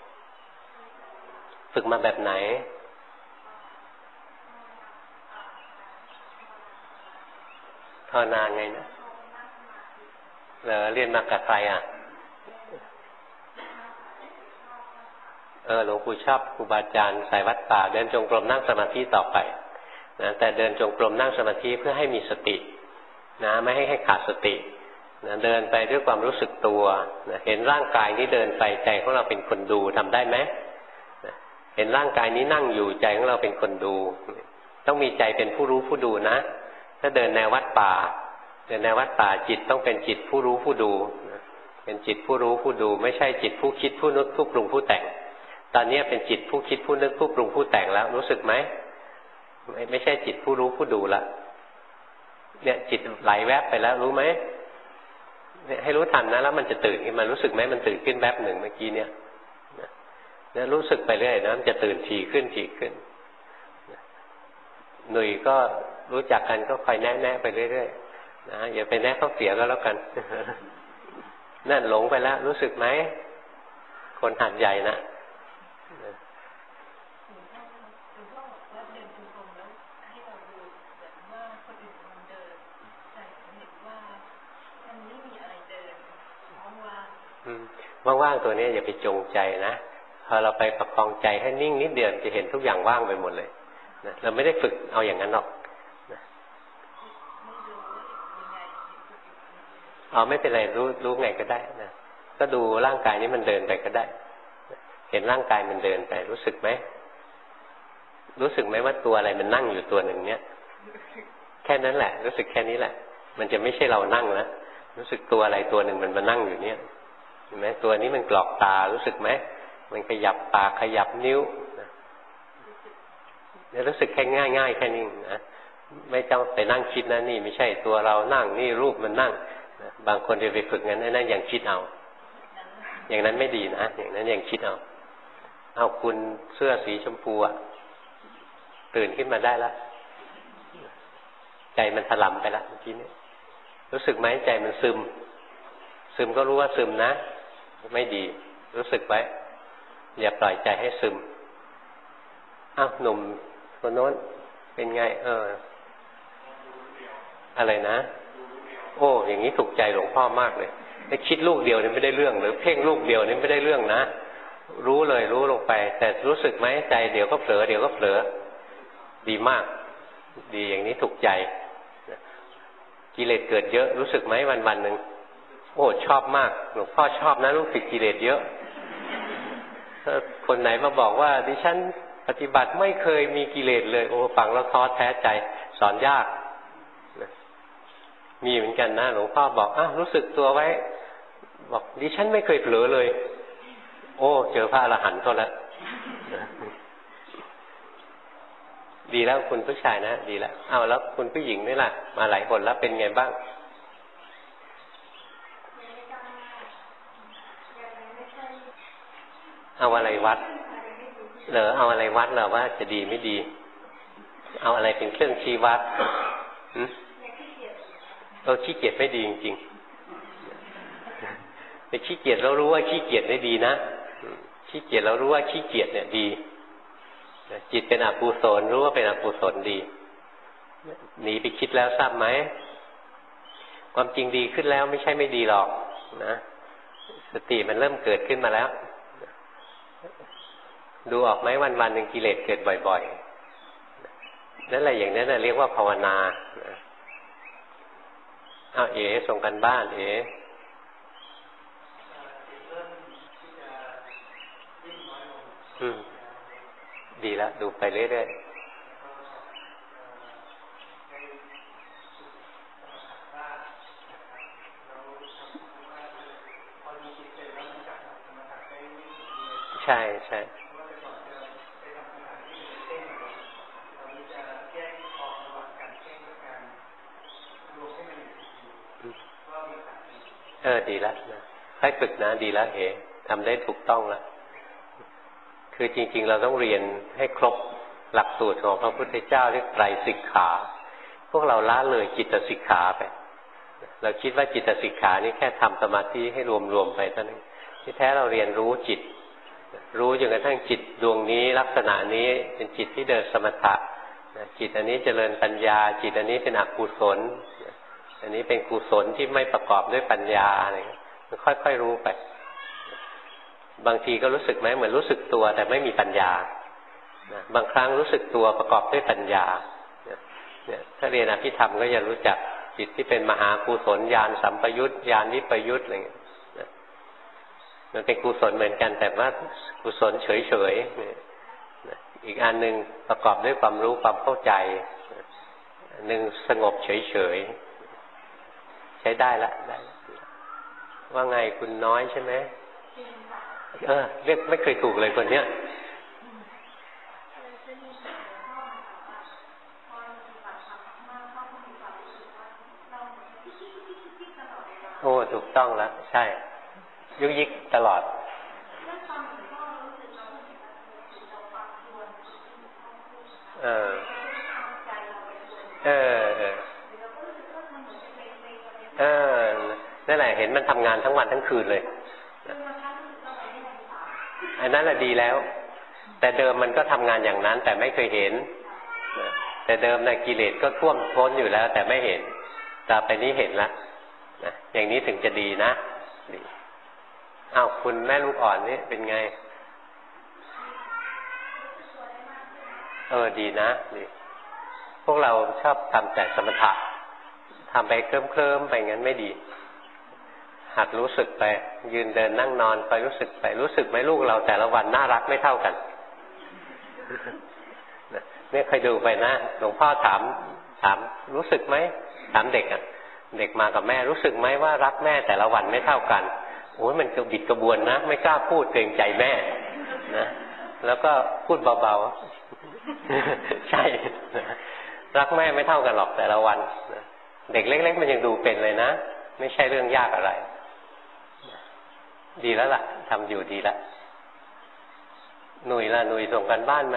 ฝึกมาแบบไหนภาวนาไงนะเรียนมากับใครหลวงปู่ชอบครูบาอาจารย์สายวัดป่าเดินจงกรมนั่งสมาธิต่อไปนะแต่เดินจงกรมนั่งสมาธิเพื่อให้มีสตินะไม่ให้ขาดสตินะเดินไปด้วยความรู้สึกตัวนะเห็นร่างกายนี้เดินไปใจของเราเป็นคนดูทำได้ไหมนะเห็นร่างกายนี้นั่งอยู่ใจของเราเป็นคนดูต้องมีใจเป็นผู้รู้ผู้ดูนะถ้าเดินแนววัดป่าเดินแนววัดป่าจิตต้องเป็นจิตผู้รู้ผู้ดูนะเป็นจิตผู้รู้ผู้ดูไม่ใช่จิตผู้คิดผู้นึกผู้ปรุงผู้แต่งตอนนี้เป็นจิตผู้คิดผู้นึกผู้ปรุงผู้แต่งแล้วรู้สึกไหมไม่ใช่จิตผู้รู้ผู้ดูละเนี่ยจิตไหลแวบไปแล้วรู้ไหมเนี่ยให้รู้ทันนะแล้วมันจะตื่นขึ้นมารู้สึกไหมมันตื่นขึ้นแวบหนึ่งเมื่อกี้เนี่ยรู้สึกไปเรื่อยนะมันจะตื่นถี่ขึ้นหนุ่ยก็รู้จักกันก็คอยแนะไปเรื่อยๆนะอย่าไปแนะเขาเสียก็แล้วกันนั่นหลงไปแล้วรู้สึกไหมคนหัดใหญ่นะว่างๆตัวนี้อย่าไปจงใจนะพอเราไปประคองใจให้นิ่งนิดเดียวจะเห็นทุกอย่างว่างไปหมดเลยนะเราไม่ได้ฝึกเอาอย่างนั้นหรอกนะไม่เป็นไรรู้ไงก็ได้นะก็ดูร่างกายนี้มันเดินไปก็ได้เห็นร่างกายมันเดินไปรู้สึกไหมว่าตัวอะไรมันนั่งอยู่ตัวหนึ่งเนี้ยแค่นั้นแหละรู้สึกแค่นี้แหละมันจะไม่ใช่เรานั่งนะรู้สึกตัวอะไรตัวหนึ่งมันมานั่งอยู่เนี้ยเห็นไหมตัวนี้มันกรอกตารู้สึกไหมมันขยับปากขยับนิ้วเนี่ยรู้สึกแค่ง่ายๆแค่นี้นะไม่ต้องไปนั่งคิดนะนี่ไม่ใช่ตัวเรานั่งนี่รูปมันนั่งบางคนจะไปฝึกงั้นนั่นยังคิดเอาอย่างนั้นไม่ดีนะอย่างนั้นยังคิดเอาคุณเสื้อสีชมพูตื่นขึ้นมาได้แล้วใจมันถลำไปแล้วเมื่อกี้นี้รู้สึกไหมใจมันซึมก็รู้ว่าซึมนะไม่ดีรู้สึกไว้อย่าปล่อยใจให้ซึมหนุ่มคนโน้นเป็นไงอะไรนะโอ้อย่างนี้ถูกใจหลวงพ่อมากเลยถ้าคิดลูกเดียวนี่ไม่ได้เรื่องหรือเพ่งลูกเดียวนี่ไม่ได้เรื่องนะรู้เลยรู้ลงไปแต่รู้สึกไหมใจเดี๋ยวก็เผลอดีมากดีอย่างนี้ถูกใจกิเลสเกิดเยอะรู้สึกไหมวันๆหนึ่งโอ้ชอบมากหลวงพ่อชอบนะลูกศิษย์กิเลสเยอะถ้าคนไหนมาบอกว่าดิฉันปฏิบัติไม่เคยมีกิเลสเลยโอ้ฟังแล้วท้อแท้ใจสอนยากมีเหมือนกันนะหลวงพ่อบอกรู้สึกตัวไว้บอกดิฉันไม่เคยเผลอเลยโอ้เจอพระอรหันต์ก็แล้วดีแล้วคุณผู้ชายนะดีแล้วแล้วคุณผู้หญิงนี่ล่ะมาหลายคนแล้วเป็นไงบ้างเอาอะไรวัดเอาอะไรวัดเหรอว่าจะดีไม่ดีเอาอะไรเป็นเครื่องชี้วัดเราขี้เกียจไม่ดีจริงๆไปขี้เกียจแล้วรู้ว่าขี้เกียจได้ดีนะขี้เกียจแล้วรู้ว่าขี้เกียจเนี่ยดีจิตเป็นอกุศลรู้ว่าเป็นอกุศลดีหนีไปคิดแล้วทราบไหมความจริงดีขึ้นแล้วไม่ใช่ไม่ดีหรอกนะสติมันเริ่มเกิดขึ้นมาแล้วดูออกไหมวันๆหนึ่งกิเลสเกิดบ่อยๆนั่นแหละอย่างนั้นเรียกว่าภาวนาเอาเอ๋ส่งกันบ้านเอ๋ดีแล้วดูไปเรื่อยๆใช่ใช่ดีแล้วนะค่อยฝึกนะดีแล้วเอ๋ทำได้ถูกต้องแล้วคือจริงๆเราต้องเรียนให้ครบหลักสูตรของพระพุทธเจ้าเรียกไตรสิกขาพวกเราละเลยจิตสิกขาไปเราคิดว่าจิตสิกขานี่แค่ทำสมาธิให้รวมๆไปเท่านั้นที่แท้เราเรียนรู้จิตรู้จนกระทั่งจิตดวงนี้ลักษณะนี้เป็นจิตที่เดินสมถะจิตอันนี้เจริญปัญญาจิตอันนี้เป็นอกุศลอันนี้เป็นกุศลที่ไม่ประกอบด้วยปัญญาอะไรมันค่อยๆรู้ไปบางทีก็รู้สึกไหมเหมือนรู้สึกตัวแต่ไม่มีปัญญาบางครั้งรู้สึกตัวประกอบด้วยปัญญาเนี่ยถ้าเรียนอภิธรรมก็จะรู้จักจิตที่เป็นมหากุศลญาณสัมปยุตญาณวิปยุตอะไรอย่างเงี้ยมันเป็นกุศลเหมือนกันแต่ว่ากุศลเฉยๆอีกอันหนึ่งประกอบด้วยความรู้ความเข้าใจอันหนึ่งสงบเฉยๆใช้ได้ละได้ว่าไงคุณน้อยใช่ไหมเรียกไม่เคยถูกเลยคนเนี้ยโอ้ถูกต้องแล้วใช่ยุกยิกตลอดนั่นแหละเห็นมันทำงานทั้งวันทั้งคืนเลยอันนั้นแหละดีแล้วแต่เดิมมันก็ทำงานอย่างนั้นแต่ไม่เคยเห็นแต่เดิมนะกิเลสก็ท่วมท้นอยู่แล้วแต่ไม่เห็นต่อไปนี้เห็นแล้วนะอย่างนี้ถึงจะดีนะดีอ้าวคุณแม่ลูกอ่อนนี่เป็นไงดีนะดีพวกเราชอบทำแต่สมถะทำไปเคลิ้มๆไปงั้นไม่ดีหัดรู้สึกไปยืนเดินนั่งนอนไปรู้สึกไปรู้สึกไหมลูกเราแต่ละวันน่ารักไม่เท่ากันเนี่ยเคยดูไปนะหลวงพ่อถามรู้สึกไหมถามเด็กเด็กมากับแม่รู้สึกไหมว่ารักแม่แต่ละวันไม่เท่ากันโอ้ยมันกระบิดกระบวนนะไม่กล้าพูดเกรงใจแม่นะแล้วก็พูดเบาๆใช่รักแม่ไม่เท่ากันหรอกแต่ละวันเด็กเล็กๆมันยังดูเป็นเลยนะไม่ใช่เรื่องยากอะไรดีแล้วล่ะทำอยู่ดีแล้วหนุ่ยล่ะหนุ่ยส่งกันบ้านไหม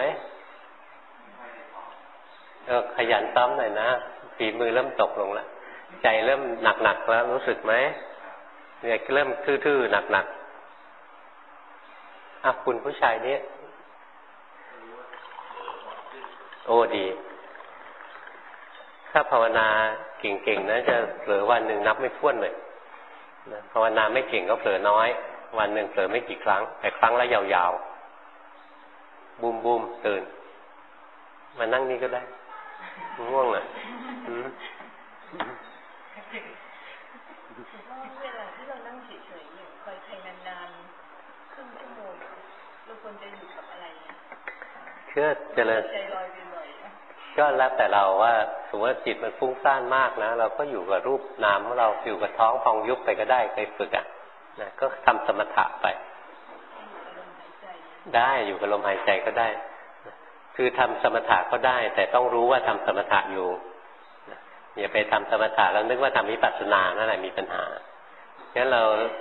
ขยันซ้ำหน่อยนะฝีมือเริ่มตกลงแล้วใจเริ่มหนักๆแล้วรู้สึกไหมเนี่ยเริ่มทื่อๆหนักๆคุณผู้ชายนี้โอ้ดีถ้าภาวนาเก่งๆนะจะเผลอวันหนึ่งนับไม่ถ้วนเลยภาวนาไม่เก่งก็เผลอน้อยวันหนึ่งเผลอไม่กี่ครั้งแต่ครั้งละยาวๆบูมๆตื่นมานั่งนี่ก็ได้ง่วงเวลาที่เรานั่งเฉยๆอยู่คอยใช้นานๆครึ่งชั่วโมงเราควรจะอยู่กับอะไรก็เจริญใจลอยไปบ่อยก็แล้วแต่เราว่าสมมติว่าจิตมันฟุ้งซ่านมากนะเราก็อยู่กับรูปนามของเราอยู่กับท้องพองยุบไปก็ได้ไปฝึกนะก็ทำสมถะไปได้อยู่กับลมหายใจก็ได้คือทำสมถะก็ได้แต่ต้องรู้ว่าทำสมถะอยู่อย่าไปทำสมถะแล้วนึกว่าทำวิปัสสนานั่นแหละมีปัญหางั้นเรา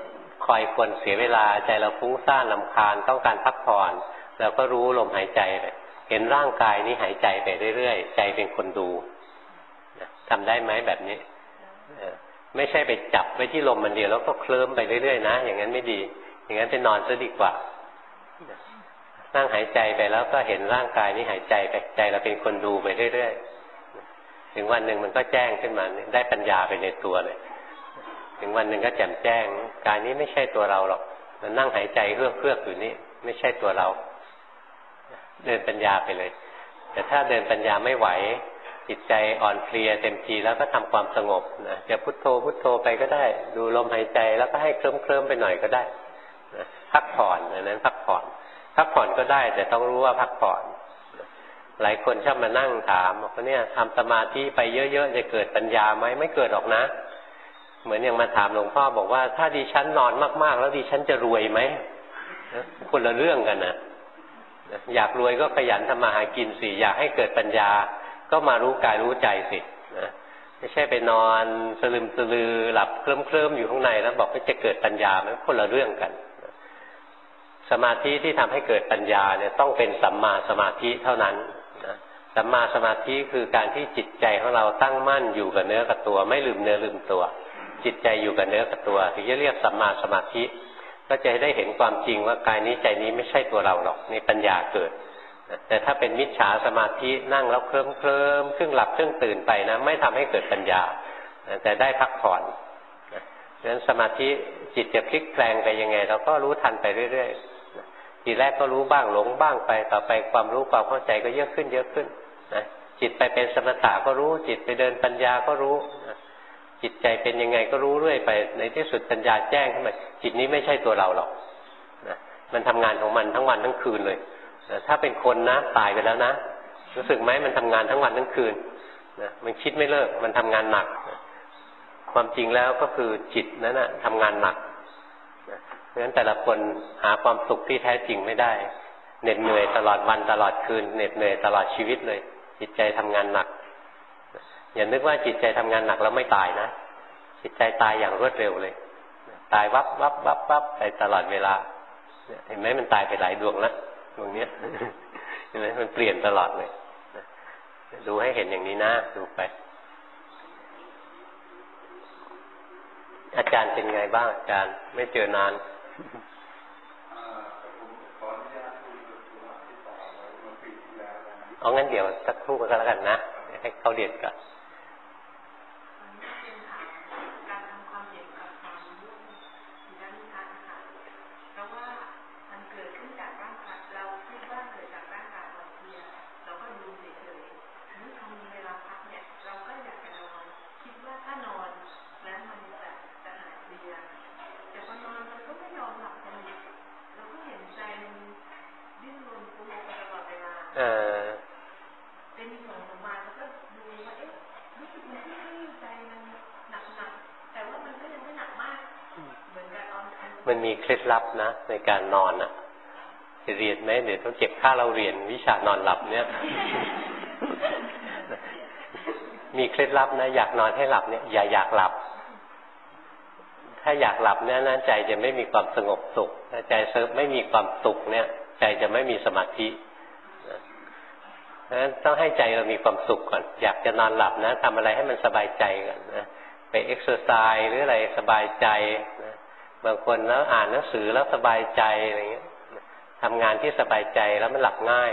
คอยควรเสียเวลาใจเราฟุ้งซ่านรำคาญต้องการพักผ่อนเราก็รู้ลมหายใจไปเห็นร่างกายนี้หายใจไปเรื่อยๆใจเป็นคนดูทำได้ไหมแบบนี้ไม่ใช่ไปจับไว้ที่ลมมันเดียวแล้วก็เคลิ้มไปเรื่อยๆนะอย่างนั้นไม่ดีอย่างนั้นไปนอนซะดีกว่านั่งหายใจไปแล้วก็เห็นร่างกายนี้หายใจไปใจเราเป็นคนดูไปเรื่อยๆถึงวันหนึ่งมันก็แจ้งขึ้นมาได้ปัญญาไปในตัวเลยถึงวันหนึ่งก็แจ่มแจ้งกายนี้ไม่ใช่ตัวเราหรอกมันนั่งหายใจเฮือกๆอยู่นี่ไม่ใช่ตัวเราเดินปัญญาไปเลยแต่ถ้าเดินปัญญาไม่ไหวจิตใจอ่อนเพลียเต็มทีแล้วก็ทำความสงบนะจะพุทโธพุทโธไปก็ได้ดูลมหายใจแล้วก็ให้เคลิ้มๆไปหน่อยก็ได้นะพักผ่อนอันนั้นพักผ่อนก็ได้แต่ต้องรู้ว่าพักผ่อนหลายคนชอบมานั่งถามบอกว่าเนี่ยทำสมาธิไปเยอะๆจะเกิดปัญญาไหมไม่เกิดหรอกนะเหมือนอย่างมาถามหลวงพ่อบอกว่าถ้าดิฉันนอนมากๆแล้วดิฉันจะรวยไหมคนละเรื่องกันนะอยากรวยก็ขยันทำมาหากินสิอยากให้เกิดปัญญาก็มารู้กายรู้ใจสินะไม่ใช่ไปนอนสลึมสลือหลับเคลิ้มๆอยู่ข้างในแล้วบอกว่าจะเกิดปัญญามันคนละเรื่องกันสมาธิที่ทำให้เกิดปัญญาเนี่ยต้องเป็นสัมมาสมาธิเท่านั้นนะสัมมาสมาธิคือการที่จิตใจของเราตั้งมั่นอยู่กับเนื้อกับตัวไม่ลืมเนื้อลืมตัวจิตใจอยู่กับเนื้อกับตัวถึงจะเรียกสัมมาสมาธิก็จะได้เห็นความจริงว่ากายนี้ใจนี้ไม่ใช่ตัวเราหรอกนี่ปัญญาเกิดแต่ถ้าเป็นมิจฉาสมาธินั่งแล้วเคลิ้มครึ่งหลับครึ่งตื่นไปนะไม่ทำให้เกิดปัญญาแต่ได้พักผ่อนดังนั้นสมาธิจิตจะพลิกแปลงไปยังไงเราก็รู้ทันไปเรื่อยๆทีแรกก็รู้บ้างหลงบ้างไปต่อไปความรู้ความเข้าใจก็เยอะขึ้นนะจิตไปเป็นสมถะก็รู้จิตไปเดินปัญญาก็รู้จิตใจเป็นยังไงก็รู้เรื่อยไปในที่สุดปัญญาแจ้งขึ้นมาจิตนี้ไม่ใช่ตัวเราหรอกนะมันทำงานของมันทั้งวันทั้งคืนเลยถ้าเป็นคนนะตายไปแล้วนะรู้สึกไหมมันทำงานทั้งวันทั้งคืนนะมันคิดไม่เลิกมันทำงานหนักความจริงแล้วก็คือจิตนั้นนะทำงานหนักเพราะฉะนั้นแต่ละคนหาความสุขที่แท้จริงไม่ได้เหน็ดเหนื่อยตลอดวันตลอดคืนเหน็ดเหนื่อยตลอดชีวิตเลยจิตใจทำงานหนักอย่านึกว่าจิตใจทำงานหนักแล้วไม่ตายนะจิตใจตายอย่างรวดเร็วเลยตายวับไปตลอดเวลาเห็นไหมมันตายไปหลายดวงแล้วดวงนี้เห็นไหมมันเปลี่ยนตลอดเลยดูให้เห็นอย่างนี้นะดูไปอาจารย์เป็นไงบ้างอาจารย์ไม่เจอนานเอางั้นเดี๋ยวสักครู่ก็แล้วกันนะให้เขาเรียนก่อนมันมีเคล็ดลับนะในการนอนอ่ะจะเรียนไหมเดี๋ยวต้องเก็บค่าเราเรียนวิชานอนหลับเนี่ย มีเคล็ดลับนะอยากนอนให้หลับเนี่ยอย่าอยากหลับถ้าอยากหลับเนี่ยนะใจจะไม่มีความสงบสุขถ้าใจไม่มีความสุขเนี่ยใจจะไม่มีสมาธิเพราะฉะนั้นต้องให้ใจเรามีความสุขก่อนอยากจะนอนหลับนะทำอะไรให้มันสบายใจก่อนนะไปเอ็กซ์เซอร์ไซส์หรืออะไรสบายใจนะบางคนแล้วอ่านหนังสือแล้วสบายใจอะไรเงี้ยทำงานที่สบายใจแล้วมันหลับง่าย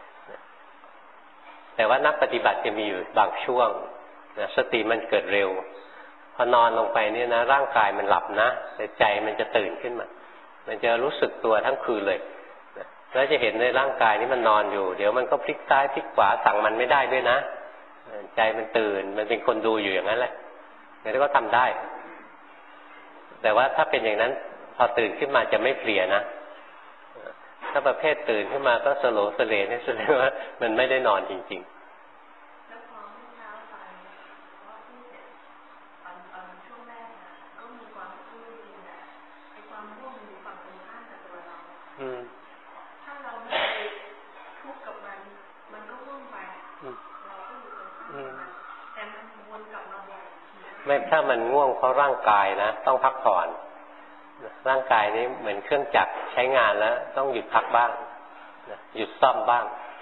แต่ว่านักปฏิบัติจะมีอยู่บางช่วงนะสติมันเกิดเร็วพอนอนลงไปเนี่ยนะร่างกายมันหลับนะแต่ใจมันจะตื่นขึ้นมามันจะรู้สึกตัวทั้งคืนเลยแล้วจะเห็นในร่างกายนี้มันนอนอยู่เดี๋ยวมันก็พลิกซ้ายพลิกขวาสั่งมันไม่ได้ด้วยนะใจมันตื่นมันเป็นคนดูอยู่อย่างนั้นแหละงั้นก็ทำได้แต่ว่าถ้าเป็นอย่างนั้นพอตื่นขึ้นมาจะไม่เพลียนะถ้าประเภทตื่นขึ้นมาก็สโลว์สเลนี่แสดงว่ามันไม่ได้นอนจริงๆไม่ถ้ามันง่วงเพราะร่างกายนะต้องพักผ่อนร่างกายนี้เหมือนเครื่องจักรใช้งานแล้วต้องหยุดพักบ้างหยุดซ่อมบ้าง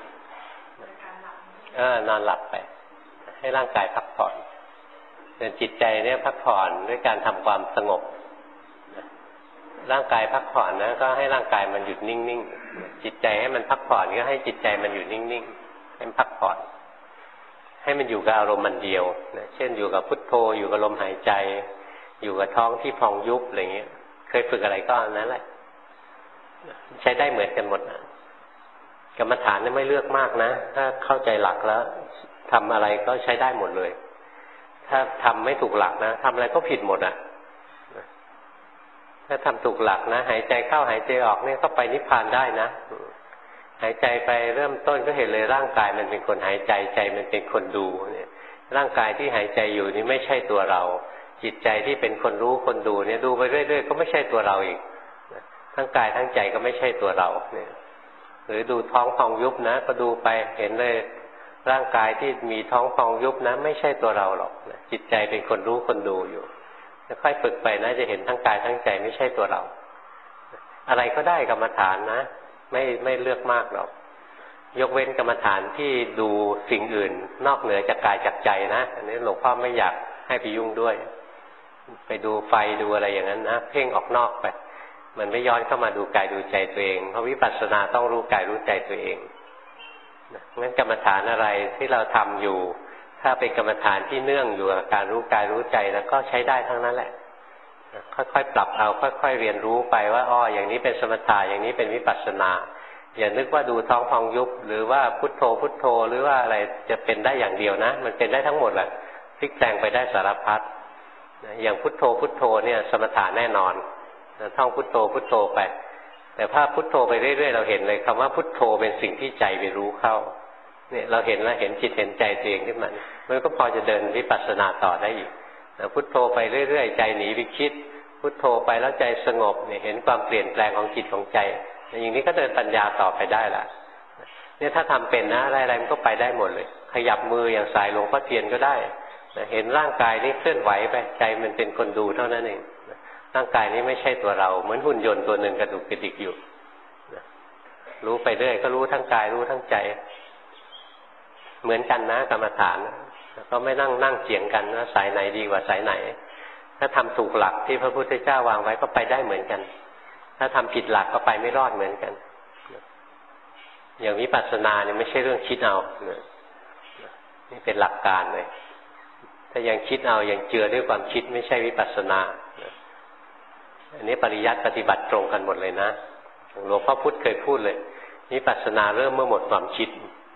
นอนหลับไปให้ร่างกายพักผ่อนแต่จิตใจเนี่ยพักผ่อนด้วยการทำความสงบร่างกายพักผ่อนนะก็ให้ร่างกายมันหยุดนิ่งๆจิตใจให้มันพักผ่อนก็ให้จิตใจมันอยู่นิ่งๆให้มันพักผ่อนให้มันอยู่กับอารมณ์มันเดียวนะเช่นอยู่กับพุทโธอยู่กับลมหายใจอยู่กับท้องที่พองยุบอะไรเงี้ยเคยฝึกอะไรก็อันนั้นแหละใช้ได้เหมือนกันหมดนะกรรมฐานเนี่ยไม่เลือกมากนะถ้าเข้าใจหลักแล้วทำอะไรก็ใช้ได้หมดเลยถ้าทำไม่ถูกหลักนะทำอะไรก็ผิดหมดอ่ะถ้าทำถูกหลักนะหายใจเข้าหายใจออกเนี่ยก็ไปนิพพานได้นะหายใจไปเริ่มต้นก็เห็นเลยร่างกายมันเป็นคนหายใจใจมันเป็นคนดูเนี่ยร่างกายที่หายใจอยู่นี่ไม่ใช่ตัวเราจิตใจที่เป็นคนรู้คนดูเนี่ยดูไปเรื่อยๆก็ไม่ใช่ตัวเราอีกทั้งกายทั้งใจก็ไม่ใช่ตัวเราเนี่ยหรือดูท้องพองยุบนะก็ดูไปเห็นเลยร่างกายที่มีท้องพองยุบนะไม่ใช่ตัวเราหรอกจิตใจเป็นคนรู้คนดูอยู่ค่อยฝึกไปนะจะเห็นทั้งกายทั้งใจไม่ใช่ตัวเราอะไรก็ได้กรรมฐานนะไม่เลือกมากหรอกยกเว้นกรรมฐานที่ดูสิ่งอื่นนอกเหนือจากกายจากใจนะอันนี้หลวงพ่อไม่อยากให้ไปยุ่งด้วยไปดูไฟดูอะไรอย่างนั้นนะเพ่งออกนอกไปมันไม่ย้อนเข้ามาดูกายดูใจตัวเองเพราะวิปัสสนาต้องรู้กายรู้ใจตัวเองงั้นกรรมฐานอะไรที่เราทำอยู่ถ้าเป็นกรรมฐานที่เนื่องอยู่กับการรู้กายรู้ใจแล้วก็ใช้ได้ทั้งนั้นแหละค่อยๆปรับเอาค่อยๆเรียนรู้ไปว่าอ้ออย่างนี้เป็นสมถะอย่างนี้เป็นวิปัสสนาอย่านึกว่าดูท้องพองยุบหรือว่าพุทโธพุทโธหรือว่าอะไรจะเป็นได้อย่างเดียวนะมันเป็นได้ทั้งหมดแหละพลิกแปลงไปได้สารพัดอย่างพุทโธพุทโธเนี่ยสมถะแน่นอนท่องพุทโธพุทโธไปแต่ถ้าพุทโธไปเรื่อยๆเราเห็นเลยคำว่าพุทโธเป็นสิ่งที่ใจไปรู้เข้าเนี่ยเราเห็นแล้วเห็นจิตเห็นใจตัวเองขึ้นมามันก็พอจะเดินวิปัสสนาต่อได้อีกพุทโธไปเรื่อยๆใจหนีไปคิดพุทโธไปแล้วใจสงบเนี่ยเห็นความเปลี่ยนแปลงของจิตของใจอย่างนี้ก็เดินปัญญาต่อไปได้ละเนี่ยถ้าทำเป็นนะอะไรๆมันก็ไปได้หมดเลยขยับมืออย่างสายหลวงพ่อเทียนก็ได้เห็นร่างกายนี้เคลื่อนไหวไปใจมันเป็นคนดูเท่านั้นเองร่างกายนี้ไม่ใช่ตัวเราเหมือนหุ่นยนต์ตัวหนึ่งกระดุกกระดิกอยู่รู้ไปเรื่อยก็รู้ทั้งกายรู้ทั้งใจเหมือนกันนะกรรมฐานก็ไม่นั่งเถียงกันว่าสายไหนดีกว่าสายไหนถ้าทำถูกหลักที่พระพุทธเจ้าวางไว้ก็ไปได้เหมือนกันถ้าทำผิดหลักก็ไปไม่รอดเหมือนกันอย่างวิปัสสนาเนี่ยไม่ใช่เรื่องคิดเอานี่เป็นหลักการเลยถ้ายังคิดเอายังเจือด้วยความคิดไม่ใช่วิปัสสนาอันนี้ปริยัติปฏิบัติตรงกันหมดเลยนะหลวงพ่อพุธเคยพูดเลยวิปัสสนาเริ่มเมื่อหมดความคิด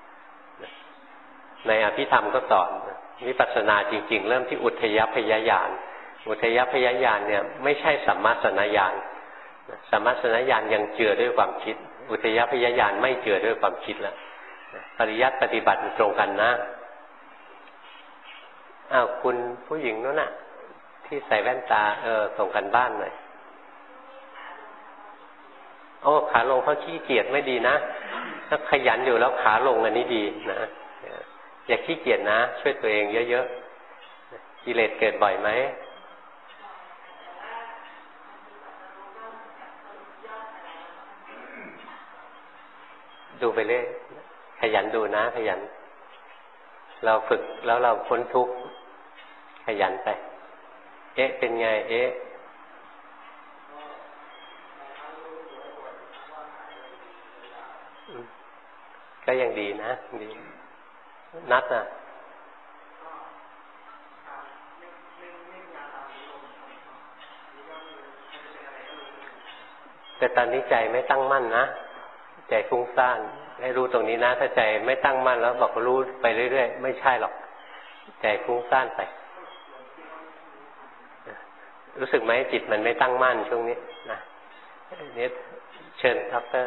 ในอภิธรรมก็สอนวิปัสสนาจริงๆเริ่มที่อุทยพยญาณอุทยพยญาณเนี่ยไม่ใช่สัมมาสนญาณสัมมาสนญาณยังเจือด้วยความคิดอุทยพยญาณไม่เจือด้วยความคิดแล้วปริยัติปฏิบัติตรงกันนะคุณผู้หญิงนั่นน่ะที่ใส่แว่นตาส่งกันบ้านหน่อยโอ้ขาลงเขาขี้เกียจไม่ดีนะถ้าขยันอยู่แล้วขาลงอันนี้ดีนะอย่าขี้เกียจนะช่วยตัวเองเยอะๆกิเลสเกิดบ่อยไหมดูไปเรื่อยขยันดูนะขยันเราฝึกแล้วเราพ้นทุกข์ขยันไปเป็นไงก็ยังดีนะดีนัดนะแต่ตอนนี้ใจไม่ตั้งมั่นนะใจฟุ้งซ่านให้รู้ตรงนี้นะถ้าใจไม่ตั้งมั่นแล้วบอกรู้ไปเรื่อยๆไม่ใช่หรอกใจฟุ้งซ่านไปรู้สึกไหมจิตมันไม่ตั้งมั่นช่วงนี้นะนี่เชิญดร.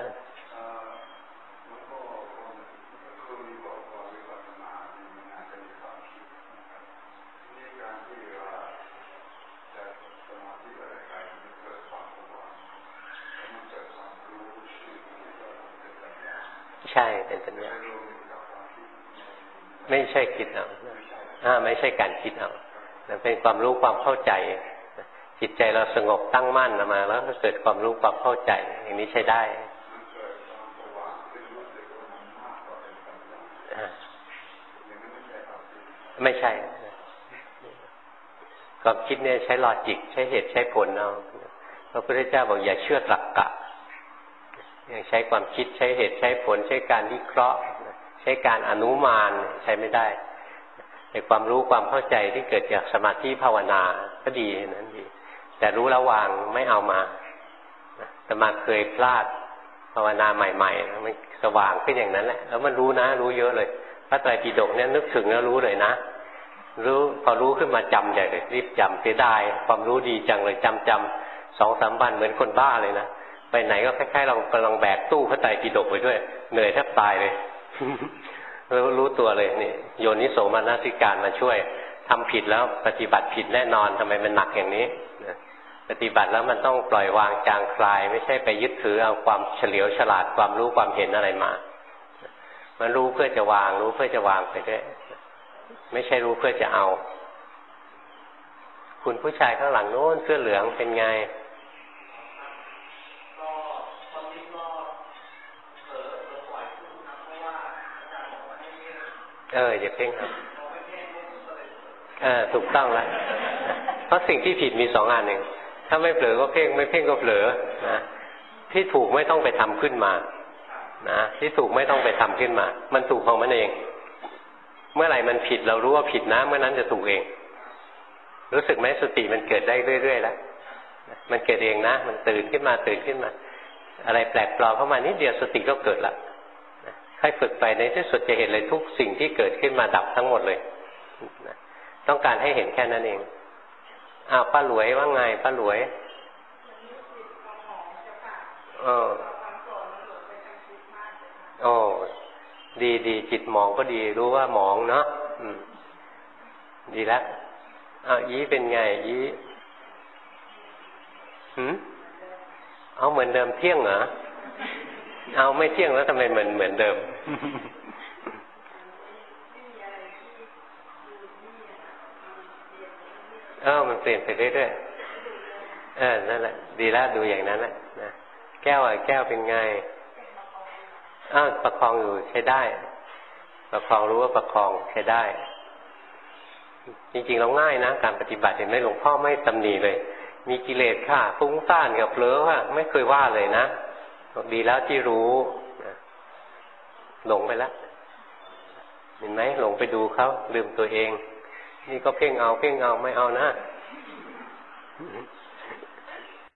ใช่เป็นปัญญาไม่ใช่คิดเอาไม่ใช่การคิดเอาแต่เป็นความรู้ความเข้าใจจิตใจเราสงบตั้งมั่นมาแล้วก็เกิดความรู้ความเข้าใจอย่างนี้ใช้ได้ไม่ใช่ความคิดเนี่ยใช้ลอจิกใช้เหตุใช้ผลเอาพระพุทธเจ้าบอกอย่าเชื่อตรรกะใช้ความคิดใช้เหตุใช้ผลใช้การวิเคราะห์ใช้การอนุมานใช้ไม่ได้แต่ความรู้ความเข้าใจที่เกิดจากสมาธิภาวนาก็ดีนั้นดีแต่รู้แล้ววางไม่เอามาแต่มาเคยพลาดภาวนาใหม่ๆมันสว่างขึ้นอย่างนั้นแหละแล้วมันรู้นะรู้เยอะเลยพระไตรปิฎกเนี่ยนึกถึงแล้วรู้เลยนะรู้พอรู้ขึ้นมาจำใหญ่เลยรีบจำเสียดายความรู้ดีจังเลยจำ 2-3 วันเหมือนคนบ้าเลยนะไปไหนก็คล้ายๆเรากำลังแบกตู้พระไตรปิฎกไปด้วยเหนื่อยแทบตายเลย รู้ตัวเลยนี่โยนิโสมนสิการมาช่วยทำผิดแล้วปฏิบัติผิดแน่นอนทำไมมันหนักอย่างนี้ปฏิบัติแล้วมันต้องปล่อยวางจางคลายไม่ใช่ไปยึดถือเอาความเฉลียวฉลาดความรู้ความเห็นอะไรมามันรู้เพื่อจะวางรู้เพื่อจะวางไปด้วยไม่ใช่รู้เพื่อจะเอาคุณผู้ชายข้างหลังโน้นเสื้อเหลืองเป็นไงอย่าเพ่งครับถูกต้องแล้วเพราะสิ่งที่ผิดมี2 อันเองถ้าไม่เผลอก็เพ่งไม่เพ่งก็เผลอนะที่ถูกไม่ต้องไปทำขึ้นมานะที่ถูกไม่ต้องไปทำขึ้นมามันถูกของมันเองเมื่อไหร่มันผิดเรารู้ว่าผิดนะเมื่อนั้นจะถูกเองรู้สึกไหมสติมันเกิดได้เรื่อยๆแล้วมันเกิดเองนะมันตื่นขึ้นมาอะไรแปลกปลอมเข้ามานิดเดียวสติก็เกิดละค่อยฝึกไปในที่สุดจะเห็นเลยทุกสิ่งที่เกิดขึ้นมาดับทั้งหมดเลยต้องการให้เห็นแค่นั้นเองป้าหลวยว่าไงป้าหลวยดีจิตหมองก็ดีรู้ว่าหมองเนาะดีแล้วยี้เป็นไงยี้เอาเหมือนเดิมเที่ยงเหรอเอาไม่เที่ยงแล้วทำไมเหมือนเดิมมันเปลี่ยนไปเรื่อยๆนั่นแหละดีแล้วดูอย่างนั้นแหละนะแก้วเป็นไงประคองอยู่ใช้ได้ประคองรู้ว่าประคองใช้ได้จริงๆเราง่ายนะการปฏิบัติเห็นไหมหลวงพ่อไม่ตำหนิเลยมีกิเลสค่ะฟุ้งซ่านกับเผลอว่าไม่เคยว่าเลยนะดีแล้วที่รู้หลงไปแล้วเห็นไหมหลงไปดูเขาลืมตัวเองนี่ก็เพ่งเอาไม่เอานะ